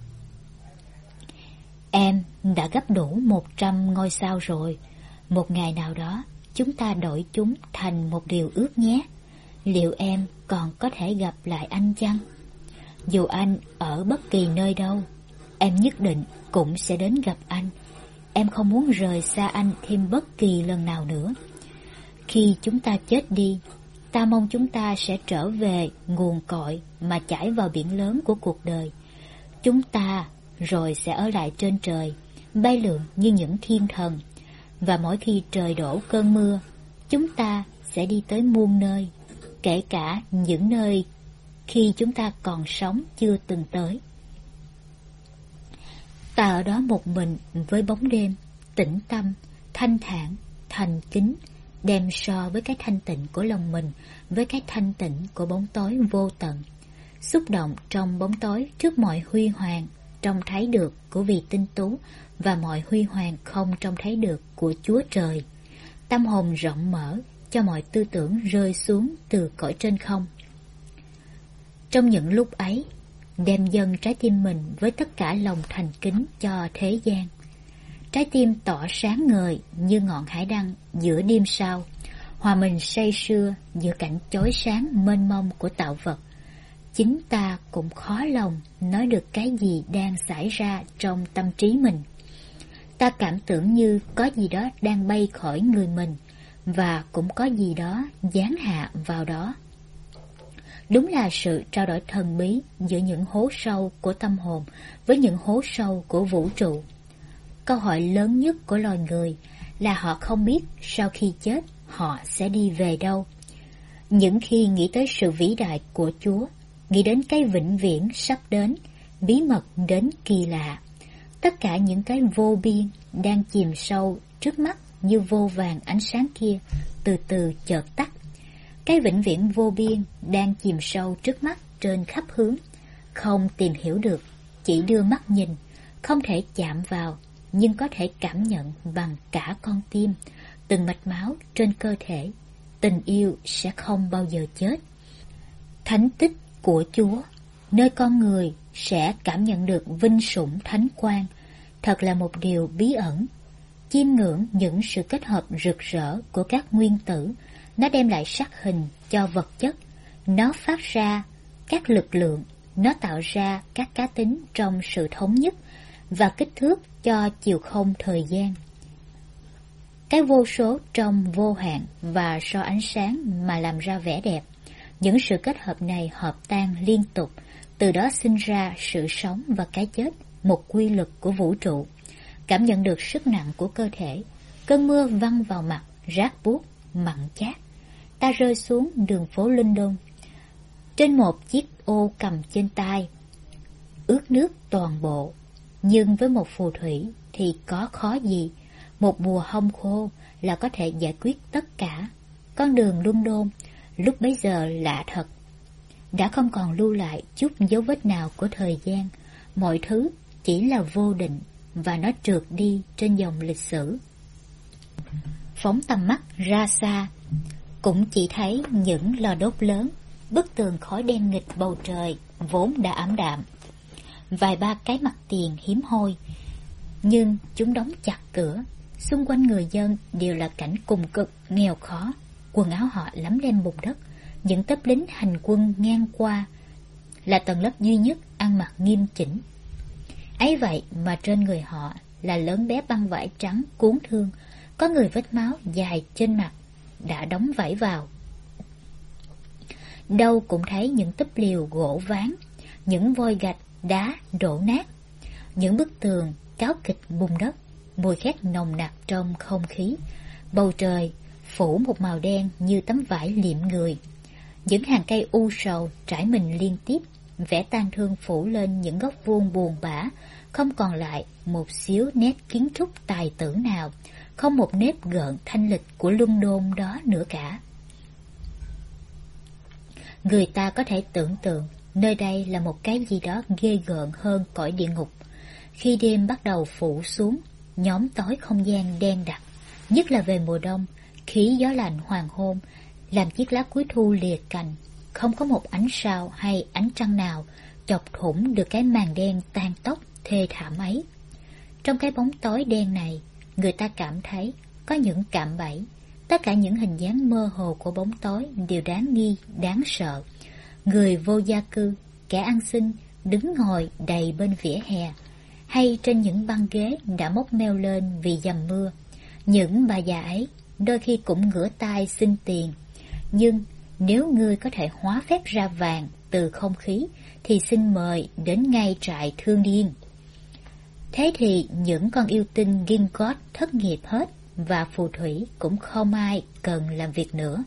Em đã gấp đủ 100 ngôi sao rồi. Một ngày nào đó chúng ta đổi chúng thành một điều ước nhé. Liệu em còn có thể gặp lại anh chăng? Dù anh ở bất kỳ nơi đâu, em nhất định cũng sẽ đến gặp anh. Em không muốn rời xa anh thêm bất kỳ lần nào nữa. Khi chúng ta chết đi, ta mong chúng ta sẽ trở về nguồn cội mà chảy vào biển lớn của cuộc đời. Chúng ta rồi sẽ ở lại trên trời, bay lượn như những thiên thần. Và mỗi khi trời đổ cơn mưa, chúng ta sẽ đi tới muôn nơi, kể cả những nơi khi chúng ta còn sống chưa từng tới. Ta ở đó một mình với bóng đêm, tĩnh tâm, thanh thản, thành kính, đem so với cái thanh tịnh của lòng mình với cái thanh tịnh của bóng tối vô tận. Xúc động trong bóng tối trước mọi huy hoàng trông thấy được của vị tinh tú và mọi huy hoàng không trông thấy được của Chúa Trời. Tâm hồn rộng mở cho mọi tư tưởng rơi xuống từ cõi trên không. Trong những lúc ấy, đem dâng trái tim mình với tất cả lòng thành kính cho thế gian. Trái tim tỏ sáng ngời như ngọn hải đăng giữa đêm sao, hòa mình say sưa giữa cảnh chói sáng mênh mông của tạo vật. Chính ta cũng khó lòng nói được cái gì đang xảy ra trong tâm trí mình. Ta cảm tưởng như có gì đó đang bay khỏi người mình, và cũng có gì đó giáng hạ vào đó. Đúng là sự trao đổi thần bí giữa những hố sâu của tâm hồn với những hố sâu của vũ trụ. Câu hỏi lớn nhất của loài người là họ không biết sau khi chết họ sẽ đi về đâu. Những khi nghĩ tới sự vĩ đại của Chúa, nghĩ đến cái vĩnh viễn sắp đến, bí mật đến kỳ lạ, tất cả những cái vô biên đang chìm sâu trước mắt như vô vàng ánh sáng kia từ từ chợt tắt. Cái vĩnh viễn vô biên đang chìm sâu trước mắt trên khắp hướng, không tìm hiểu được, chỉ đưa mắt nhìn, không thể chạm vào, nhưng có thể cảm nhận bằng cả con tim, từng mạch máu trên cơ thể. Tình yêu sẽ không bao giờ chết. Thánh tích của Chúa, nơi con người sẽ cảm nhận được vinh sủng thánh quang, thật là một điều bí ẩn. Chiêm ngưỡng những sự kết hợp rực rỡ của các nguyên tử, nó đem lại sắc hình cho vật chất, nó phát ra các lực lượng, nó tạo ra các cá tính trong sự thống nhất và kích thước cho chiều không thời gian. Cái vô số trong vô hạn và so ánh sáng mà làm ra vẻ đẹp. Những sự kết hợp này hợp tan liên tục, từ đó sinh ra sự sống và cái chết, một quy luật của vũ trụ. Cảm nhận được sức nặng của cơ thể, cơn mưa văng vào mặt, rát buốt, mặn chát. Ta rơi xuống đường phố London, trên một chiếc ô cầm trên tay, ướt nước toàn bộ. Nhưng với một phù thủy thì có khó gì, một mùa hong khô là có thể giải quyết tất cả. Con đường London lúc bấy giờ lạ thật, đã không còn lưu lại chút dấu vết nào của thời gian. Mọi thứ chỉ là vô định và nó trượt đi trên dòng lịch sử. Phóng tầm mắt ra xa, cũng chỉ thấy những lò đốt lớn, bức tường khói đen nghịch bầu trời vốn đã ảm đạm. Vài ba cái mặt tiền hiếm hoi, nhưng chúng đóng chặt cửa. Xung quanh người dân đều là cảnh cùng cực, nghèo khó. Quần áo họ lấm lem bùn đất. Những tớp lính hành quân ngang qua là tầng lớp duy nhất ăn mặc nghiêm chỉnh. Ấy vậy mà trên người họ là lớn bé băng vải trắng cuốn thương, có người vết máu dài trên mặt đã đóng vải vào. Đâu cũng thấy những túp liều gỗ ván, những vôi gạch đá đổ nát, những bức tường cáo kịch bùn đất, mùi khét nồng nặc trong không khí. Bầu trời phủ một màu đen như tấm vải liệm người. Những hàng cây u sầu trải mình liên tiếp, vẻ tang thương phủ lên những góc vuông buồn bã, không còn lại một xíu nét kiến trúc tài tử nào, không một nếp gợn thanh lịch của London đó nữa cả. Người ta có thể tưởng tượng nơi đây là một cái gì đó ghê gợn hơn cõi địa ngục. Khi đêm bắt đầu phủ xuống, nhóm tối không gian đen đặc, nhất là về mùa đông, khí gió lạnh hoàng hôn làm chiếc lá cuối thu lìa cành, không có một ánh sao hay ánh trăng nào chọc thủng được cái màn đen tan tóc thê thảm ấy. Trong cái bóng tối đen này, người ta cảm thấy có những cạm bẫy. Tất cả những hình dáng mơ hồ của bóng tối đều đáng nghi, đáng sợ. Người vô gia cư, kẻ ăn xin đứng ngồi đầy bên vỉa hè, hay trên những băng ghế đã mốc meo lên vì dầm mưa. Những bà già ấy đôi khi cũng ngửa tay xin tiền. Nhưng nếu ngươi có thể hóa phép ra vàng từ không khí thì xin mời đến ngay trại thương điên. Thế thì những con yêu tinh Gingotts thất nghiệp hết, và phù thủy cũng không ai cần làm việc nữa.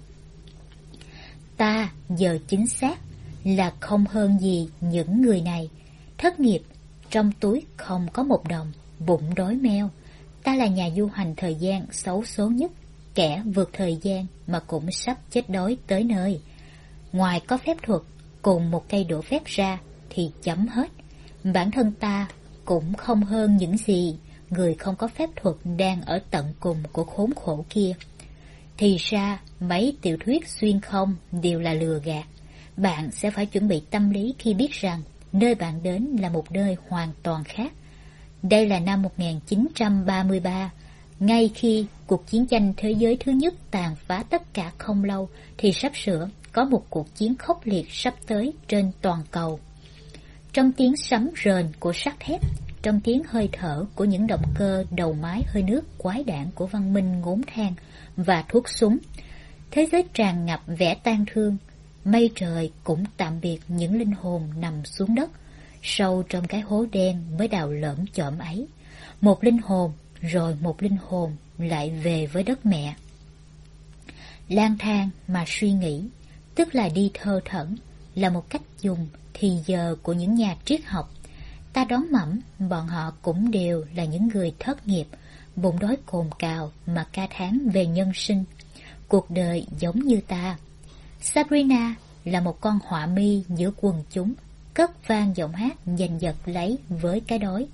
Ta giờ chính xác là không hơn gì những người này. Thất nghiệp, trong túi không có một đồng, bụng đói meo. Ta là nhà du hành thời gian xấu số nhất, kẻ vượt thời gian mà cũng sắp chết đói tới nơi. Ngoài có phép thuật cùng một cây đũa phép ra thì chấm hết. Bản thân ta cũng không hơn những gì người không có phép thuật đang ở tận cùng của khốn khổ kia. Thì ra mấy tiểu thuyết xuyên không đều là lừa gạt. Bạn sẽ phải chuẩn bị tâm lý khi biết rằng nơi bạn đến là một nơi hoàn toàn khác. Đây là năm 1933, ngay khi cuộc chiến tranh thế giới thứ nhất tàn phá tất cả không lâu thì sắp sửa có một cuộc chiến khốc liệt sắp tới trên toàn cầu. Trong tiếng sấm rền của sắt thép, trong tiếng hơi thở của những động cơ đầu máy hơi nước quái đản của văn minh ngốn than và thuốc súng, thế giới tràn ngập vẻ tang thương. Mây trời cũng tạm biệt những linh hồn nằm xuống đất, sâu trong cái hố đen mới đào lởm chởm ấy. Một linh hồn rồi một linh hồn lại về với đất mẹ. Lang thang mà suy nghĩ, tức là đi thơ thẩn, là một cách dùng thì giờ của những nhà triết học. Ta đoán mẩm bọn họ cũng đều là những người thất nghiệp, bụng đói cồn cào mà ca thán về nhân sinh. Cuộc đời giống như ta. Sabrina là một con họa mi giữa quần chúng, cất vang giọng hát giành giật lấy với cái đói.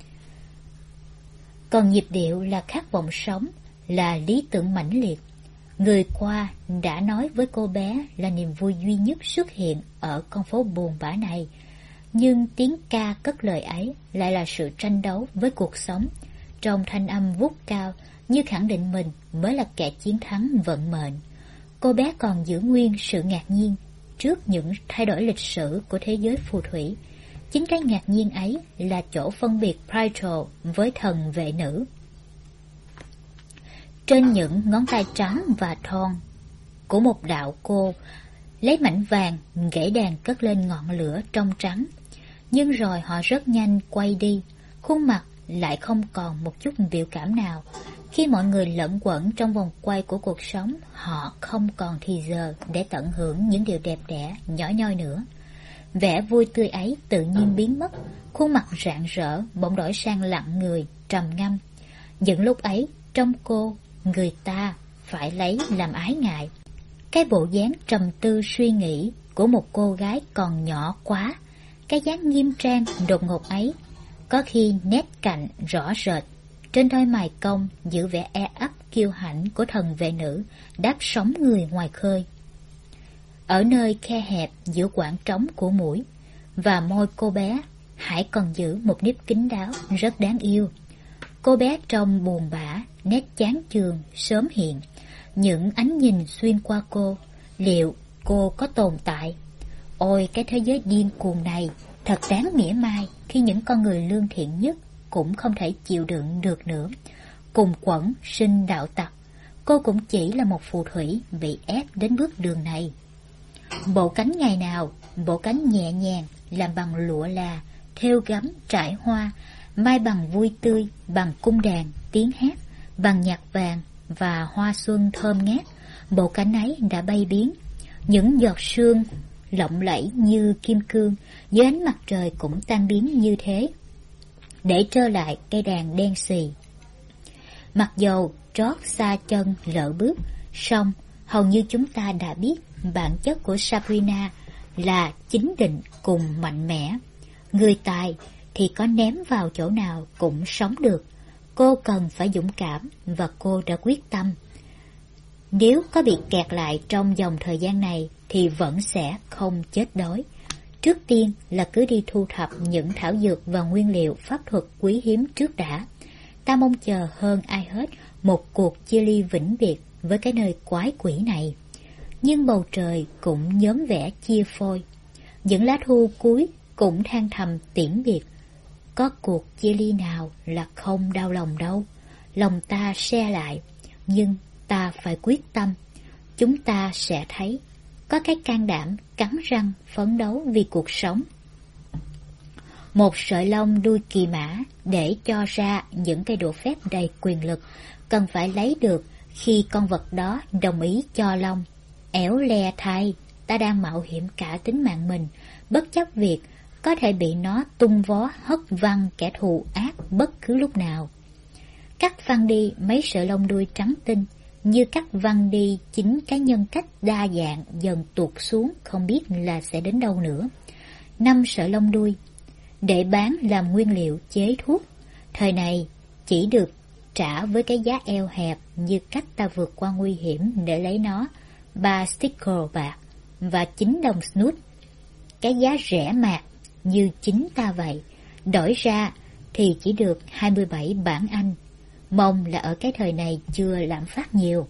Còn nhịp điệu là khát vọng sống, là lý tưởng mãnh liệt. Người qua đã nói với cô bé là niềm vui duy nhất xuất hiện ở con phố buồn bã này. Nhưng tiếng ca cất lời ấy lại là sự tranh đấu với cuộc sống. Trong thanh âm vút cao như khẳng định mình mới là kẻ chiến thắng vận mệnh. Cô bé còn giữ nguyên sự ngạc nhiên trước những thay đổi lịch sử của thế giới phù thủy. Chính cái ngạc nhiên ấy là chỗ phân biệt Prytal với thần vệ nữ. Trên những ngón tay trắng và thon của một đạo cô lấy mảnh vàng gãy đàn cất lên ngọn lửa trong trắng. Nhưng rồi họ rất nhanh quay đi, khuôn mặt lại không còn một chút biểu cảm nào. Khi mọi người lẫn quẩn trong vòng quay của cuộc sống, họ không còn thì giờ để tận hưởng những điều đẹp đẽ nhỏ nhoi nữa. Vẻ vui tươi ấy tự nhiên biến mất, khuôn mặt rạng rỡ bỗng đổi sang lặng người, trầm ngâm. Những lúc ấy, trong cô, người ta phải lấy làm ái ngại. Cái bộ dáng trầm tư suy nghĩ của một cô gái còn nhỏ quá. Cái dáng nghiêm trang đột ngột ấy, có khi nét cạnh rõ rệt. Trên đôi mày cong giữ vẻ e ấp kiêu hãnh của thần vệ nữ đáp sóng người ngoài khơi. Ở nơi khe hẹp giữa quảng trống của mũi và môi cô bé hãy còn giữ một nếp kín đáo rất đáng yêu. Cô bé trông buồn bã, nét chán chường sớm hiện. Những ánh nhìn xuyên qua cô, liệu cô có tồn tại? Ôi, cái thế giới điên cuồng này thật đáng mỉa mai khi những con người lương thiện nhất cũng không thể chịu đựng được nữa. Cùng quẩn sinh đạo tặc, cô cũng chỉ là một phù thủy bị ép đến bước đường này. Bộ cánh ngày nào, bộ cánh nhẹ nhàng làm bằng lụa là, thêu gấm trải hoa, mai bằng vui tươi, bằng cung đàn tiếng hát, bằng nhạc vàng và hoa xuân thơm ngát. Bộ cánh ấy đã bay biến, những giọt sương lộng lẫy như kim cương dưới ánh mặt trời cũng tan biến như thế, để trơ lại cây đàn đen xì. Mặc dầu trót xa chân lỡ bước. Song hầu như chúng ta đã biết bản chất của Sabrina là chính định cùng mạnh mẽ. Người tài thì có ném vào chỗ nào cũng sống được. Cô cần phải dũng cảm và cô đã quyết tâm. Nếu có bị kẹt lại trong dòng thời gian này thì vẫn sẽ không chết đói. Trước tiên là cứ đi thu thập những thảo dược và nguyên liệu pháp thuật quý hiếm trước đã. Ta mong chờ hơn ai hết một cuộc chia ly vĩnh biệt với cái nơi quái quỷ này. Nhưng bầu trời cũng nhóm vẻ chia phôi. Những lá thu cuối cũng than thầm tiễn biệt. Có cuộc chia ly nào là không đau lòng đâu. Lòng ta se lại, nhưng ta phải quyết tâm. Chúng ta sẽ thấy có cái can đảm cắn răng phấn đấu vì cuộc sống. Một sợi lông đuôi kỳ mã để cho ra những cây đũa phép đầy quyền lực cần phải lấy được khi con vật đó đồng ý cho lông. Éo le thay, ta đang mạo hiểm cả tính mạng mình, bất chấp việc có thể bị nó tung vó hất văng kẻ thù ác bất cứ lúc nào. Cắt văng đi mấy sợi lông đuôi trắng tinh, như cắt văng đi chính cái nhân cách đa dạng dần tuột xuống không biết là sẽ đến đâu nữa. 5 sợi lông đuôi để bán làm nguyên liệu chế thuốc, thời này chỉ được trả với cái giá eo hẹp như cách ta vượt qua nguy hiểm để lấy nó, 3 sticker bạc và 9 đồng snooze. Cái giá rẻ mạt như chính ta vậy, đổi ra thì chỉ được 27 bảng Anh. Mong là ở cái thời này chưa lạm phát nhiều.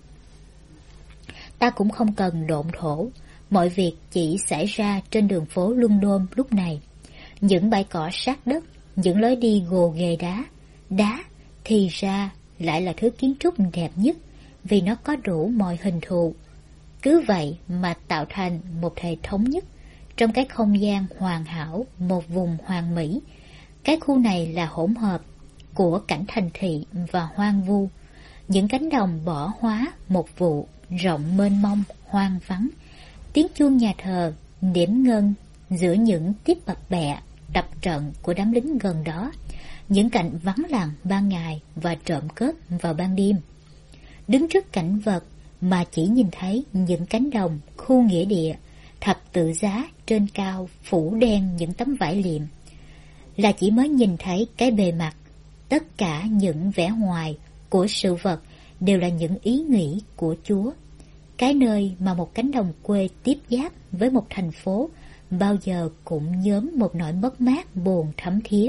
Ta cũng không cần độn thổ, mọi việc chỉ xảy ra trên đường phố London lúc này. Những bãi cỏ sát đất, những lối đi gồ ghề đá thì ra lại là thứ kiến trúc đẹp nhất vì nó có đủ mọi hình thù. Cứ vậy mà tạo thành một hệ thống nhất trong cái không gian hoàn hảo, một vùng hoàn mỹ. Cái khu này là hỗn hợp của cảnh thành thị và hoang vu. Những cánh đồng bỏ hóa một vụ rộng mênh mông, hoang vắng. Tiếng chuông nhà thờ điểm ngân giữa những tiếp bập bẹ tập trận của đám lính gần đó. Những cảnh vắng lặng ban ngày và trộm cướp vào ban đêm. Đứng trước cảnh vật mà chỉ nhìn thấy những cánh đồng, khu nghĩa địa, thập tự giá trên cao phủ đen những tấm vải liệm, là chỉ mới nhìn thấy cái bề mặt. Tất cả những vẻ ngoài của sự vật đều là những ý nghĩ của Chúa. Cái nơi mà một cánh đồng quê tiếp giáp với một thành phố bao giờ cũng nhóm một nỗi mất mát buồn thấm thía.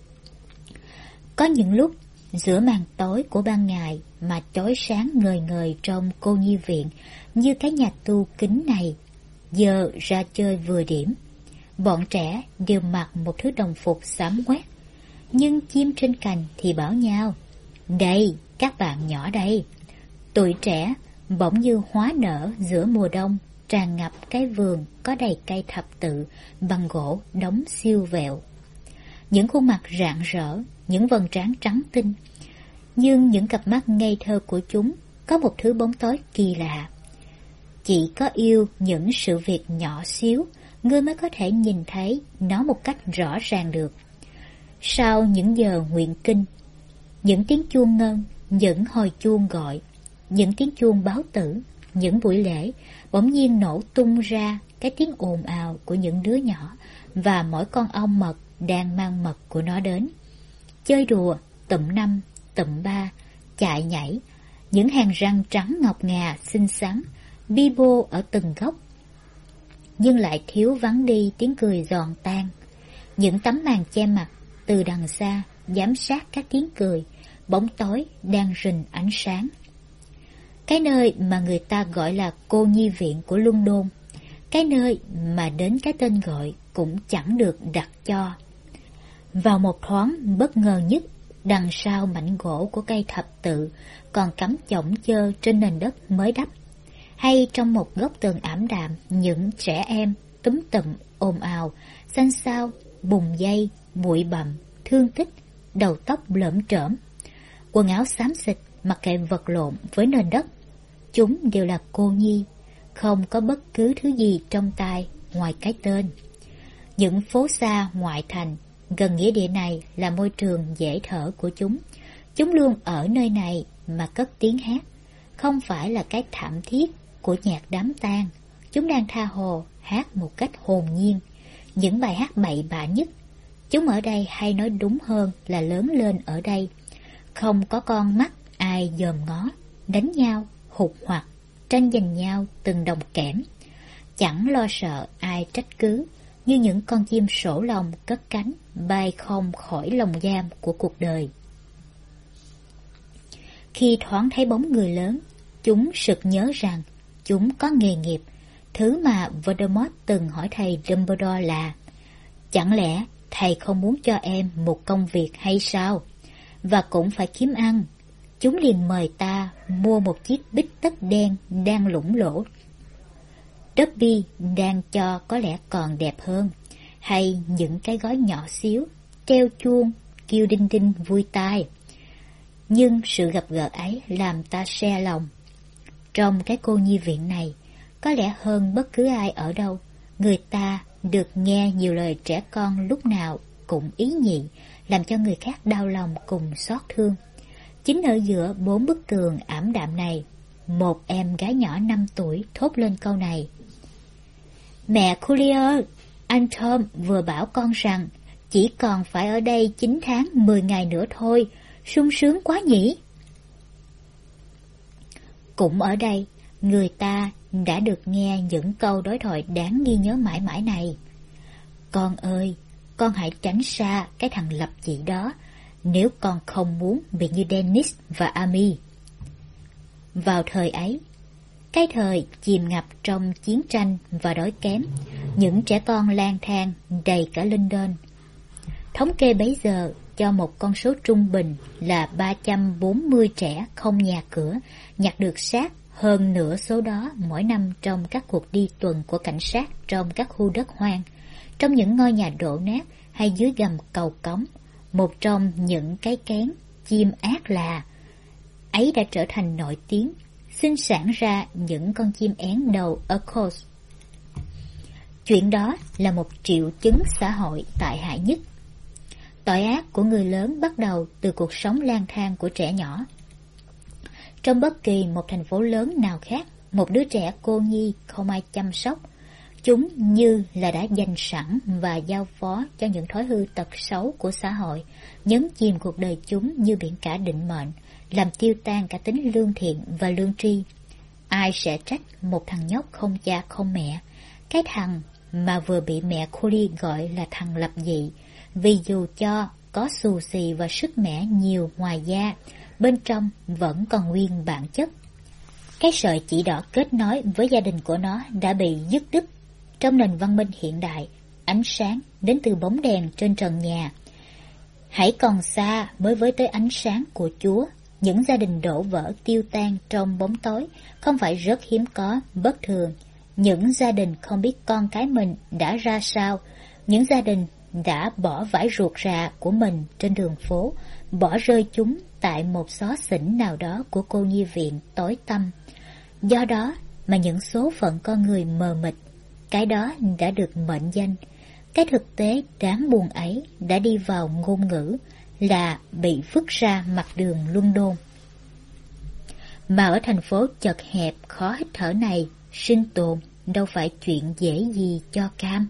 Có những lúc giữa màn tối của ban ngày mà chói sáng ngời ngời trong cô nhi viện như cái nhà tu kính này, giờ ra chơi vừa điểm. Bọn trẻ đều mặc một thứ đồng phục xám quét, nhưng chim trên cành thì bảo nhau: "Đây, các bạn nhỏ đây." Tuổi trẻ bỗng như hóa nở giữa mùa đông, tràn ngập cái vườn có đầy cây thập tự bằng gỗ đóng siêu vẹo. Những khuôn mặt rạng rỡ, những vầng trán trắng tinh, nhưng những cặp mắt ngây thơ của chúng có một thứ bóng tối kỳ lạ. Chỉ có yêu những sự việc nhỏ xíu, ngươi mới có thể nhìn thấy nó một cách rõ ràng được. Sau những giờ nguyện kinh, những tiếng chuông ngân, những hồi chuông gọi, những tiếng chuông báo tử, những buổi lễ bỗng nhiên nổ tung ra cái tiếng ồn ào của những đứa nhỏ và mỗi con ong mật đang mang mật của nó đến. Chơi đùa, tụm 5, tụm 3, chạy nhảy, những hàm răng trắng ngọc ngà xinh xắn, bi bô ở từng góc. Nhưng lại thiếu vắng đi tiếng cười giòn tan. Những tấm màn che mặt từ đằng xa giám sát các tiếng cười, bóng tối đang rình ánh sáng. Cái nơi mà người ta gọi là cô nhi viện của London, cái nơi mà đến cái tên gọi cũng chẳng được đặt cho. Vào một thoáng bất ngờ nhất, đằng sau mảnh gỗ của cây thập tự còn cắm chổng chơ trên nền đất mới đắp, hay trong một góc tường ảm đạm, những trẻ em túm tụm ồn ào, xanh xao, bùng dây, bụi bặm, thương tích, đầu tóc lởm chởm, quần áo xám xịt, mặc kệ vật lộn với nền đất. Chúng đều là cô nhi, không có bất cứ thứ gì trong tay ngoài cái tên. Những phố xa ngoại thành gần nghĩa địa này là môi trường dễ thở của chúng. Chúng luôn ở nơi này mà cất tiếng hát. Không phải là cái thảm thiết của nhạc đám tang. Chúng đang tha hồ hát một cách hồn nhiên những bài hát bậy bạ nhất. Chúng ở đây, hay nói đúng hơn là lớn lên ở đây, không có con mắt ai dòm ngó, đánh nhau, hụt hoặc, tranh giành nhau từng đồng kẽm, chẳng lo sợ ai trách cứ, như những con chim sổ lông cất cánh bay không khỏi lồng giam của cuộc đời. Khi thoáng thấy bóng người lớn, chúng sực nhớ rằng chúng có nghề nghiệp, thứ mà Voldemort từng hỏi thầy Dumbledore là: chẳng lẽ thầy không muốn cho em một công việc hay sao? Và cũng phải kiếm ăn. Chúng liền mời ta mua một chiếc bít tất đen đang lủng lỗ. Dobby đang cho có lẽ còn đẹp hơn, hay những cái gói nhỏ xíu, treo chuông, kêu đinh đinh vui tai. Nhưng sự gặp gỡ ấy làm ta se lòng. Trong cái cô nhi viện này, có lẽ hơn bất cứ ai ở đâu, người ta được nghe nhiều lời trẻ con lúc nào cũng ý nhị, làm cho người khác đau lòng cùng xót thương. Chính ở giữa 4 bức tường ảm đạm này, một em gái nhỏ 5 tuổi thốt lên câu này: Mẹ Courier, anh Tom vừa bảo con rằng chỉ còn phải ở đây 9 tháng 10 ngày nữa thôi, sung sướng quá nhỉ? Cũng ở đây, người ta đã được nghe những câu đối thoại đáng ghi nhớ mãi mãi này. Con ơi, con hãy tránh xa cái thằng lập dị đó, nếu con không muốn bị như Dennis và Amy. Vào thời ấy, cái thời chìm ngập trong chiến tranh và đói kém, những trẻ con lang thang đầy cả London. Thống kê bấy giờ cho một con số trung bình là 340 trẻ không nhà cửa nhặt được xác hơn nửa số đó mỗi năm trong các cuộc đi tuần của cảnh sát trong các khu đất hoang, trong những ngôi nhà đổ nát hay dưới gầm cầu cống. Một trong những cái kén chim ác là ấy đã trở thành nổi tiếng, sinh sản ra những con chim én đầu Urcos. Chuyện đó là một triệu chứng xã hội tệ hại nhất. Tội ác của người lớn bắt đầu từ cuộc sống lang thang của trẻ nhỏ. Trong bất kỳ một thành phố lớn nào khác, một đứa trẻ cô nhi không ai chăm sóc. Chúng như là đã dành sẵn và giao phó cho những thói hư tật xấu của xã hội, nhấn chìm cuộc đời chúng như biển cả định mệnh, làm tiêu tan cả tính lương thiện và lương tri. Ai sẽ trách một thằng nhóc không cha không mẹ, cái thằng mà vừa bị mẹ Collie gọi là thằng lập dị, vì dù cho có xù xì và sức mẻ nhiều ngoài da, bên trong vẫn còn nguyên bản chất. Cái sợi chỉ đỏ kết nối với gia đình của nó đã bị dứt đứt. Trong nền văn minh hiện đại, ánh sáng đến từ bóng đèn trên trần nhà hãy còn xa mới với tới ánh sáng của Chúa. Những gia đình đổ vỡ tiêu tan trong bóng tối không phải rất hiếm có, bất thường. Những gia đình không biết con cái mình đã ra sao, những gia đình đã bỏ vải ruột rà của mình trên đường phố, bỏ rơi chúng tại một xó xỉnh nào đó của cô nhi viện tối tăm. Do đó mà những số phận con người mờ mịt, cái đó đã được mệnh danh. Cái thực tế đáng buồn ấy đã đi vào ngôn ngữ, là bị vứt ra mặt đường London. Mà ở thành phố chật hẹp khó hít thở này, sinh tồn đâu phải chuyện dễ gì cho cam.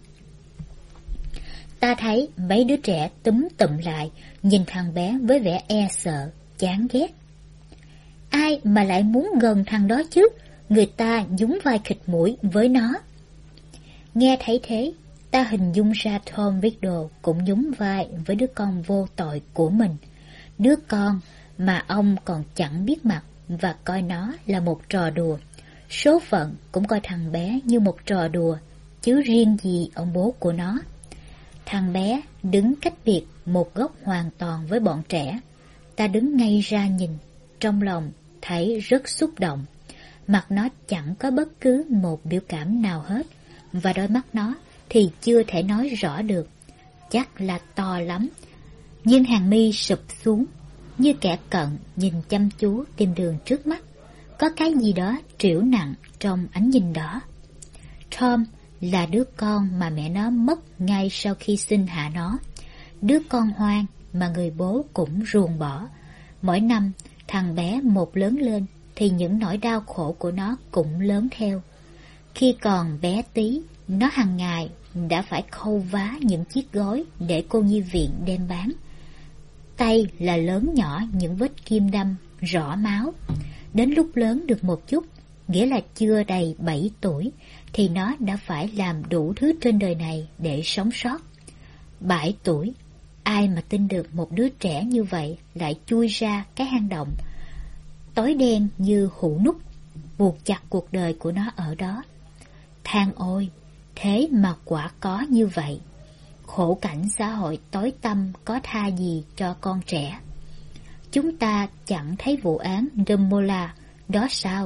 Ta thấy mấy đứa trẻ túm tụm lại, nhìn thằng bé với vẻ e sợ, chán ghét. Ai mà lại muốn gần thằng đó chứ, người ta nhún vai khịt mũi với nó. Nghe thấy thế, ta hình dung ra Tom Riddle cũng nhún vai với đứa con vô tội của mình. Đứa con mà ông còn chẳng biết mặt và coi nó là một trò đùa. Số phận cũng coi thằng bé như một trò đùa, chứ riêng gì ông bố của nó. Thằng bé đứng cách biệt một góc hoàn toàn với bọn trẻ. Ta đứng ngay ra nhìn, trong lòng thấy rất xúc động. Mặt nó chẳng có bất cứ một biểu cảm nào hết, và đôi mắt nó thì chưa thể nói rõ được, chắc là to lắm. Nhưng hàng mi sụp xuống, như kẻ cận nhìn chăm chú tìm đường trước mắt. Có cái gì đó trĩu nặng trong ánh nhìn đó. Tom là đứa con mà mẹ nó mất ngay sau khi sinh hạ nó. Đứa con hoang mà người bố cũng ruồng bỏ. Mỗi năm, Thằng bé một lớn lên thì những nỗi đau khổ của nó cũng lớn theo. Khi còn bé tí, nó hàng ngày đã phải khâu vá những chiếc gối để cô nhi viện đem bán. Tay là lớn nhỏ những vết kim đâm, rỏ máu. Đến lúc lớn được một chút, nghĩa là chưa đầy 7 tuổi, thì nó đã phải làm đủ thứ trên đời này để sống sót. 7 tuổi, ai mà tin được một đứa trẻ như vậy lại chui ra cái hang động tối đen như hũ nút, buộc chặt cuộc đời của nó ở đó. Than ôi, thế mà quả có như vậy. Khổ cảnh xã hội tối tăm có tha gì cho con trẻ. Chúng ta chẳng thấy vụ án Romola đó sao?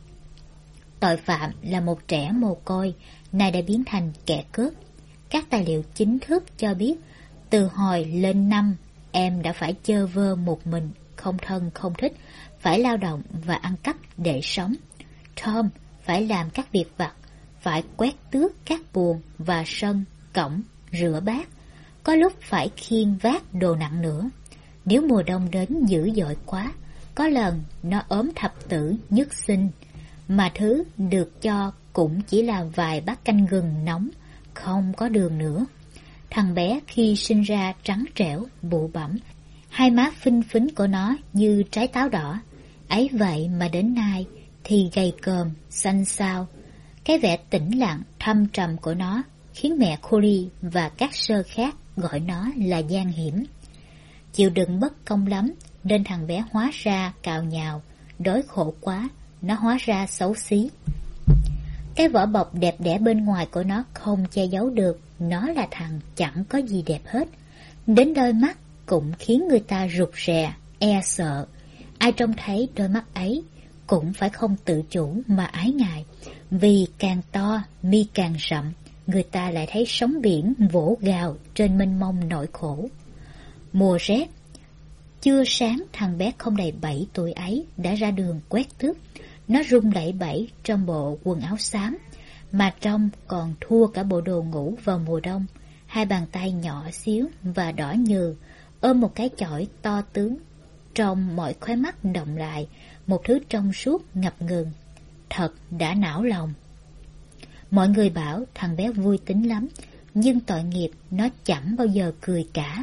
Tội phạm là một trẻ mồ côi, nay đã biến thành kẻ cướp. Các tài liệu chính thức cho biết, từ hồi lên 5, em đã phải chơ vơ một mình, không thân không thích, phải lao động và ăn cắp để sống. Tom phải làm các việc vặt, phải quét tước các buồng và sân, cổng, rửa bát. Có lúc phải khiêng vác đồ nặng nữa. Nếu mùa đông đến dữ dội quá, có lần nó ốm thập tử nhức sinh, mà thứ được cho cũng chỉ là vài bát canh gừng nóng, không có đường nữa. Thằng bé khi sinh ra trắng trẻo, bụ bẫm, hai má phinh phính của nó như trái táo đỏ. Ấy vậy mà đến nay thì gầy còm, xanh xao. Cái vẻ tĩnh lặng, thâm trầm của nó khiến mẹ Corey và các sơ khác gọi nó là gian hiểm. Chịu đựng bất công lắm, nên thằng bé hóa ra cào nhào, đói khổ quá, nó hóa ra xấu xí. Cái vỏ bọc đẹp đẽ bên ngoài của nó không che giấu được, nó là thằng chẳng có gì đẹp hết. Đến đôi mắt cũng khiến người ta rụt rè, e sợ. Ai trông thấy đôi mắt ấy cũng phải không tự chủ mà ái ngại, vì càng to, mi càng rậm, người ta lại thấy sóng biển vỗ gào trên mênh mông nỗi khổ. Mùa rét, chưa sáng thằng bé không đầy 7 tuổi ấy đã ra đường quét tước. Nó run lẩy bẩy trong bộ quần áo xám, mà trong còn thua cả bộ đồ ngủ vào mùa đông. Hai bàn tay nhỏ xíu và đỏ nhừ ôm một cái chổi to tướng, trong mọi khóe mắt động lại một thứ trong suốt ngập ngừng. Thật đã não lòng. Mọi người bảo thằng bé vui tính lắm, nhưng tội nghiệp nó chẳng bao giờ cười cả.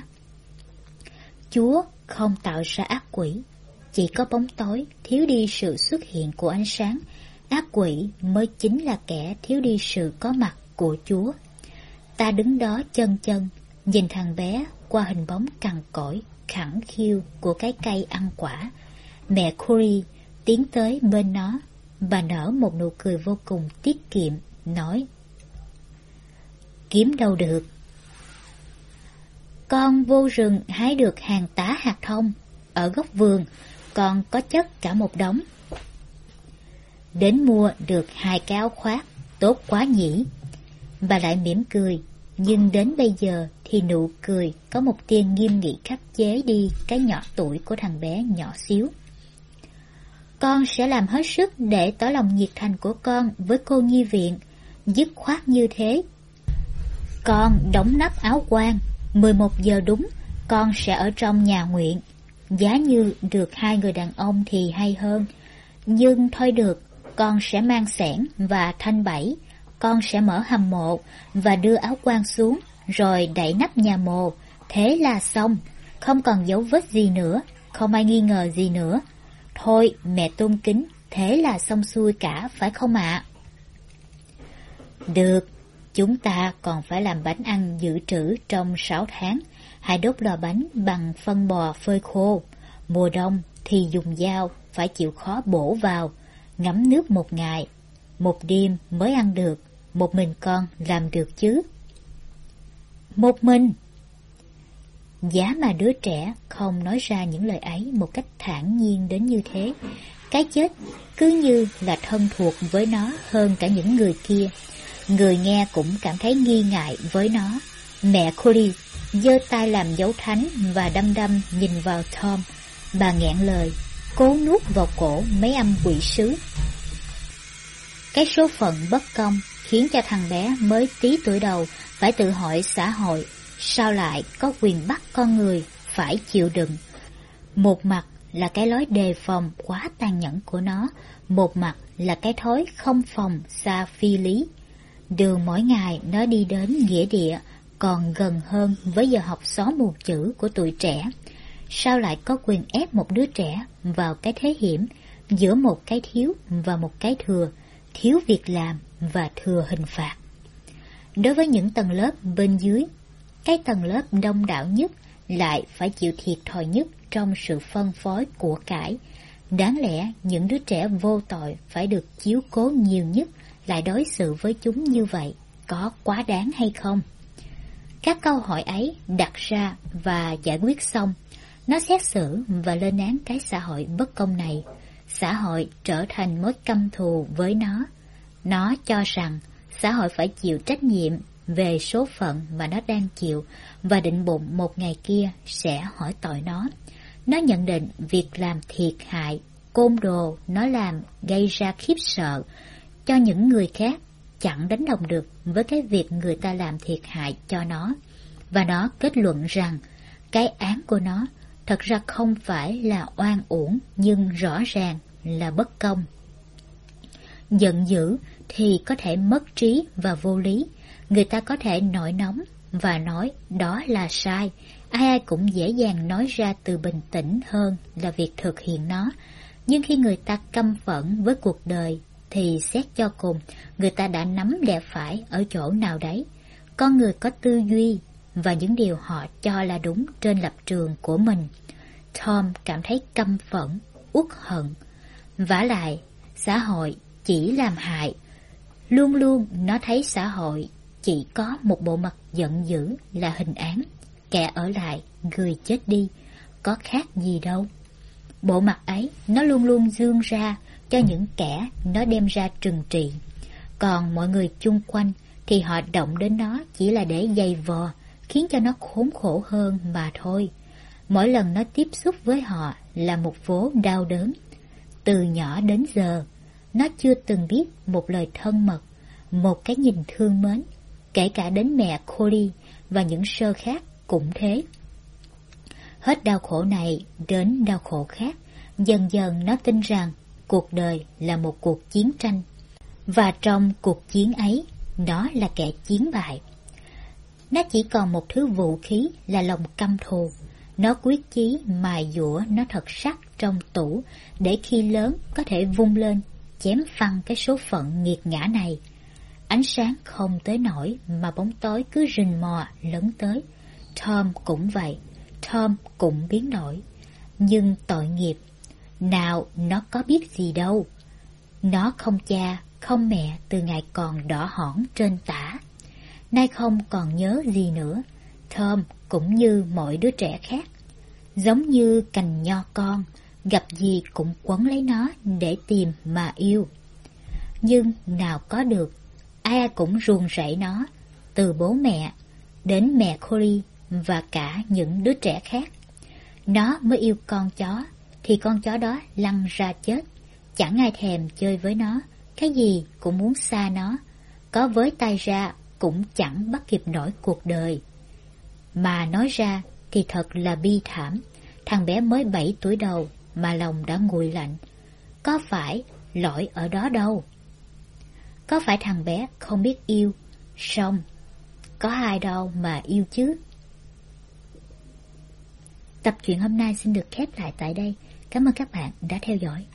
Chúa không tạo ra ác quỷ, chỉ có bóng tối thiếu đi sự xuất hiện của ánh sáng. Ác quỷ mới chính là kẻ thiếu đi sự có mặt của Chúa. Ta đứng đó chân chân, nhìn thằng bé qua hình bóng cằn cỗi, khẳng khiu của cái cây ăn quả. Mẹ Corey tiến tới bên nó, bà nở một nụ cười vô cùng tiết kiệm, nói: Kiếm đâu được. Con vô rừng hái được hàng tá hạt thông, ở góc vườn con có chất cả một đống. Đến mua được 2 cái áo khoác, tốt quá nhỉ. Bà lại mỉm cười, nhưng đến bây giờ thì nụ cười có một tia nghiêm nghị khắc chế đi cái nhỏ tuổi của thằng bé nhỏ xíu. Con sẽ làm hết sức để tỏ lòng nhiệt thành của con với cô nhi viện, dứt khoát như thế. Con đóng nắp áo quan, 11 giờ đúng, con sẽ ở trong nhà nguyện. Giá như được 2 người đàn ông thì hay hơn, nhưng thôi được, con sẽ mang xẻng và thanh bẫy. Con sẽ mở hầm mộ và đưa áo quan xuống, rồi đậy nắp nhà mồ. Thế là xong, không còn dấu vết gì nữa, không ai nghi ngờ gì nữa. Thôi, mẹ tôn kính, thế là xong xuôi cả, phải không ạ? Được, chúng ta còn phải làm bánh ăn dự trữ trong 6 tháng. Hãy đốt lò bánh bằng phân bò phơi khô. Mùa đông thì dùng dao, phải chịu khó bổ vào. Ngấm nước 1 ngày, 1 đêm mới ăn được. Một mình con làm được chứ? Một mình? Giá mà đứa trẻ không nói ra những lời ấy một cách thản nhiên đến như thế. Cái chết cứ như là thân thuộc với nó hơn cả những người kia. Người nghe cũng cảm thấy nghi ngại với nó. Mẹ Corey giơ tay làm dấu thánh và đăm đăm nhìn vào Tom. Bà nghẹn lời, cố nuốt vào cổ mấy âm quỷ sứ. Cái số phận bất công khiến cho thằng bé mới tí tuổi đầu phải tự hỏi xã hội sao lại có quyền bắt con người phải chịu đựng. Một mặt là cái lối đề phòng quá tàn nhẫn của nó, một mặt là cái thói không phòng xa phi lý. Đường mỗi ngày nó đi đến nghĩa địa còn gần hơn với giờ học xóa mù chữ của tụi trẻ. Sao lại có quyền ép một đứa trẻ vào cái thế hiểm giữa một cái thiếu và một cái thừa, thiếu việc làm và thừa hình phạt? Đối với những tầng lớp bên dưới, cái tầng lớp đông đảo nhất lại phải chịu thiệt thòi nhất trong sự phân phối của cải. Đáng lẽ những đứa trẻ vô tội phải được chiếu cố nhiều nhất, lại đối xử với chúng như vậy, có quá đáng hay không? Các câu hỏi ấy đặt ra và giải quyết xong, nó xét xử và lên án cái xã hội bất công này. Xã hội trở thành mối căm thù với nó. Nó cho rằng xã hội phải chịu trách nhiệm về số phận mà nó đang chịu và định bụng một ngày kia sẽ hỏi tội nó. Nó nhận định việc làm thiệt hại, côn đồ nó làm gây ra khiếp sợ cho những người khác chẳng đánh đồng được với cái việc người ta làm thiệt hại cho nó. Và nó kết luận rằng cái án của nó thật ra không phải là oan uổng nhưng rõ ràng là bất công. Giận dữ thì có thể mất trí và vô lý. Người ta có thể nổi nóng và nói đó là sai. Ai cũng dễ dàng nói ra từ bình tĩnh hơn là việc thực hiện nó. Nhưng khi người ta căm phẫn với cuộc đời thì xét cho cùng, người ta đã nắm đè phải ở chỗ nào đấy. Con người có tư duy và những điều họ cho là đúng trên lập trường của mình. Tom cảm thấy căm phẫn, uất hận. Vả lại, xã hội chỉ làm hại. Luôn luôn nó thấy xã hội chỉ có một bộ mặt giận dữ là hình án. Kẻ ở lại, người chết đi, có khác gì đâu. Bộ mặt ấy nó luôn luôn dương ra cho những kẻ nó đem ra trừng trị. Còn mọi người chung quanh thì họ động đến nó chỉ là để giày vò, khiến cho nó khốn khổ hơn mà thôi. Mỗi lần nó tiếp xúc với họ là một vố đau đớn. Từ nhỏ đến giờ, nó chưa từng biết một lời thân mật, một cái nhìn thương mến, kể cả đến mẹ Collie và những sơ khác cũng thế. Hết đau khổ này đến đau khổ khác, dần dần nó tin rằng cuộc đời là một cuộc chiến tranh, và trong cuộc chiến ấy, nó là kẻ chiến bại. Nó chỉ còn một thứ vũ khí là lòng căm thù. Nó quyết chí mài dũa nó thật sắc trong tủ để khi lớn có thể vung lên, chém phăng cái số phận nghiệt ngã này. Ánh sáng không tới nổi mà bóng tối cứ rình mò lấn tới. Tom cũng vậy, Tom cũng biến đổi. Nhưng tội nghiệp, nào nó có biết gì đâu. Nó không cha, không mẹ từ ngày còn đỏ hỏn trên tả. Nay không còn nhớ gì nữa. Tom cũng như mọi đứa trẻ khác, giống như cành nho con, gặp gì cũng quấn lấy nó để tìm mà yêu. Nhưng nào có được, ai cũng ruồng rẫy nó, từ bố mẹ đến mẹ Collie và cả những đứa trẻ khác. Nó mới yêu con chó, thì con chó đó lăn ra chết. Chẳng ai thèm chơi với nó, cái gì cũng muốn xa nó. Có với tay ra cũng chẳng bắt kịp nổi cuộc đời. Mà nói ra thì thật là bi thảm. Thằng bé mới 7 tuổi đầu mà lòng đã nguội lạnh. Có phải lỗi ở đó đâu. Có phải thằng bé không biết yêu, xong có ai đâu mà yêu chứ. Tập truyện hôm nay xin được khép lại tại đây. Cảm ơn các bạn đã theo dõi.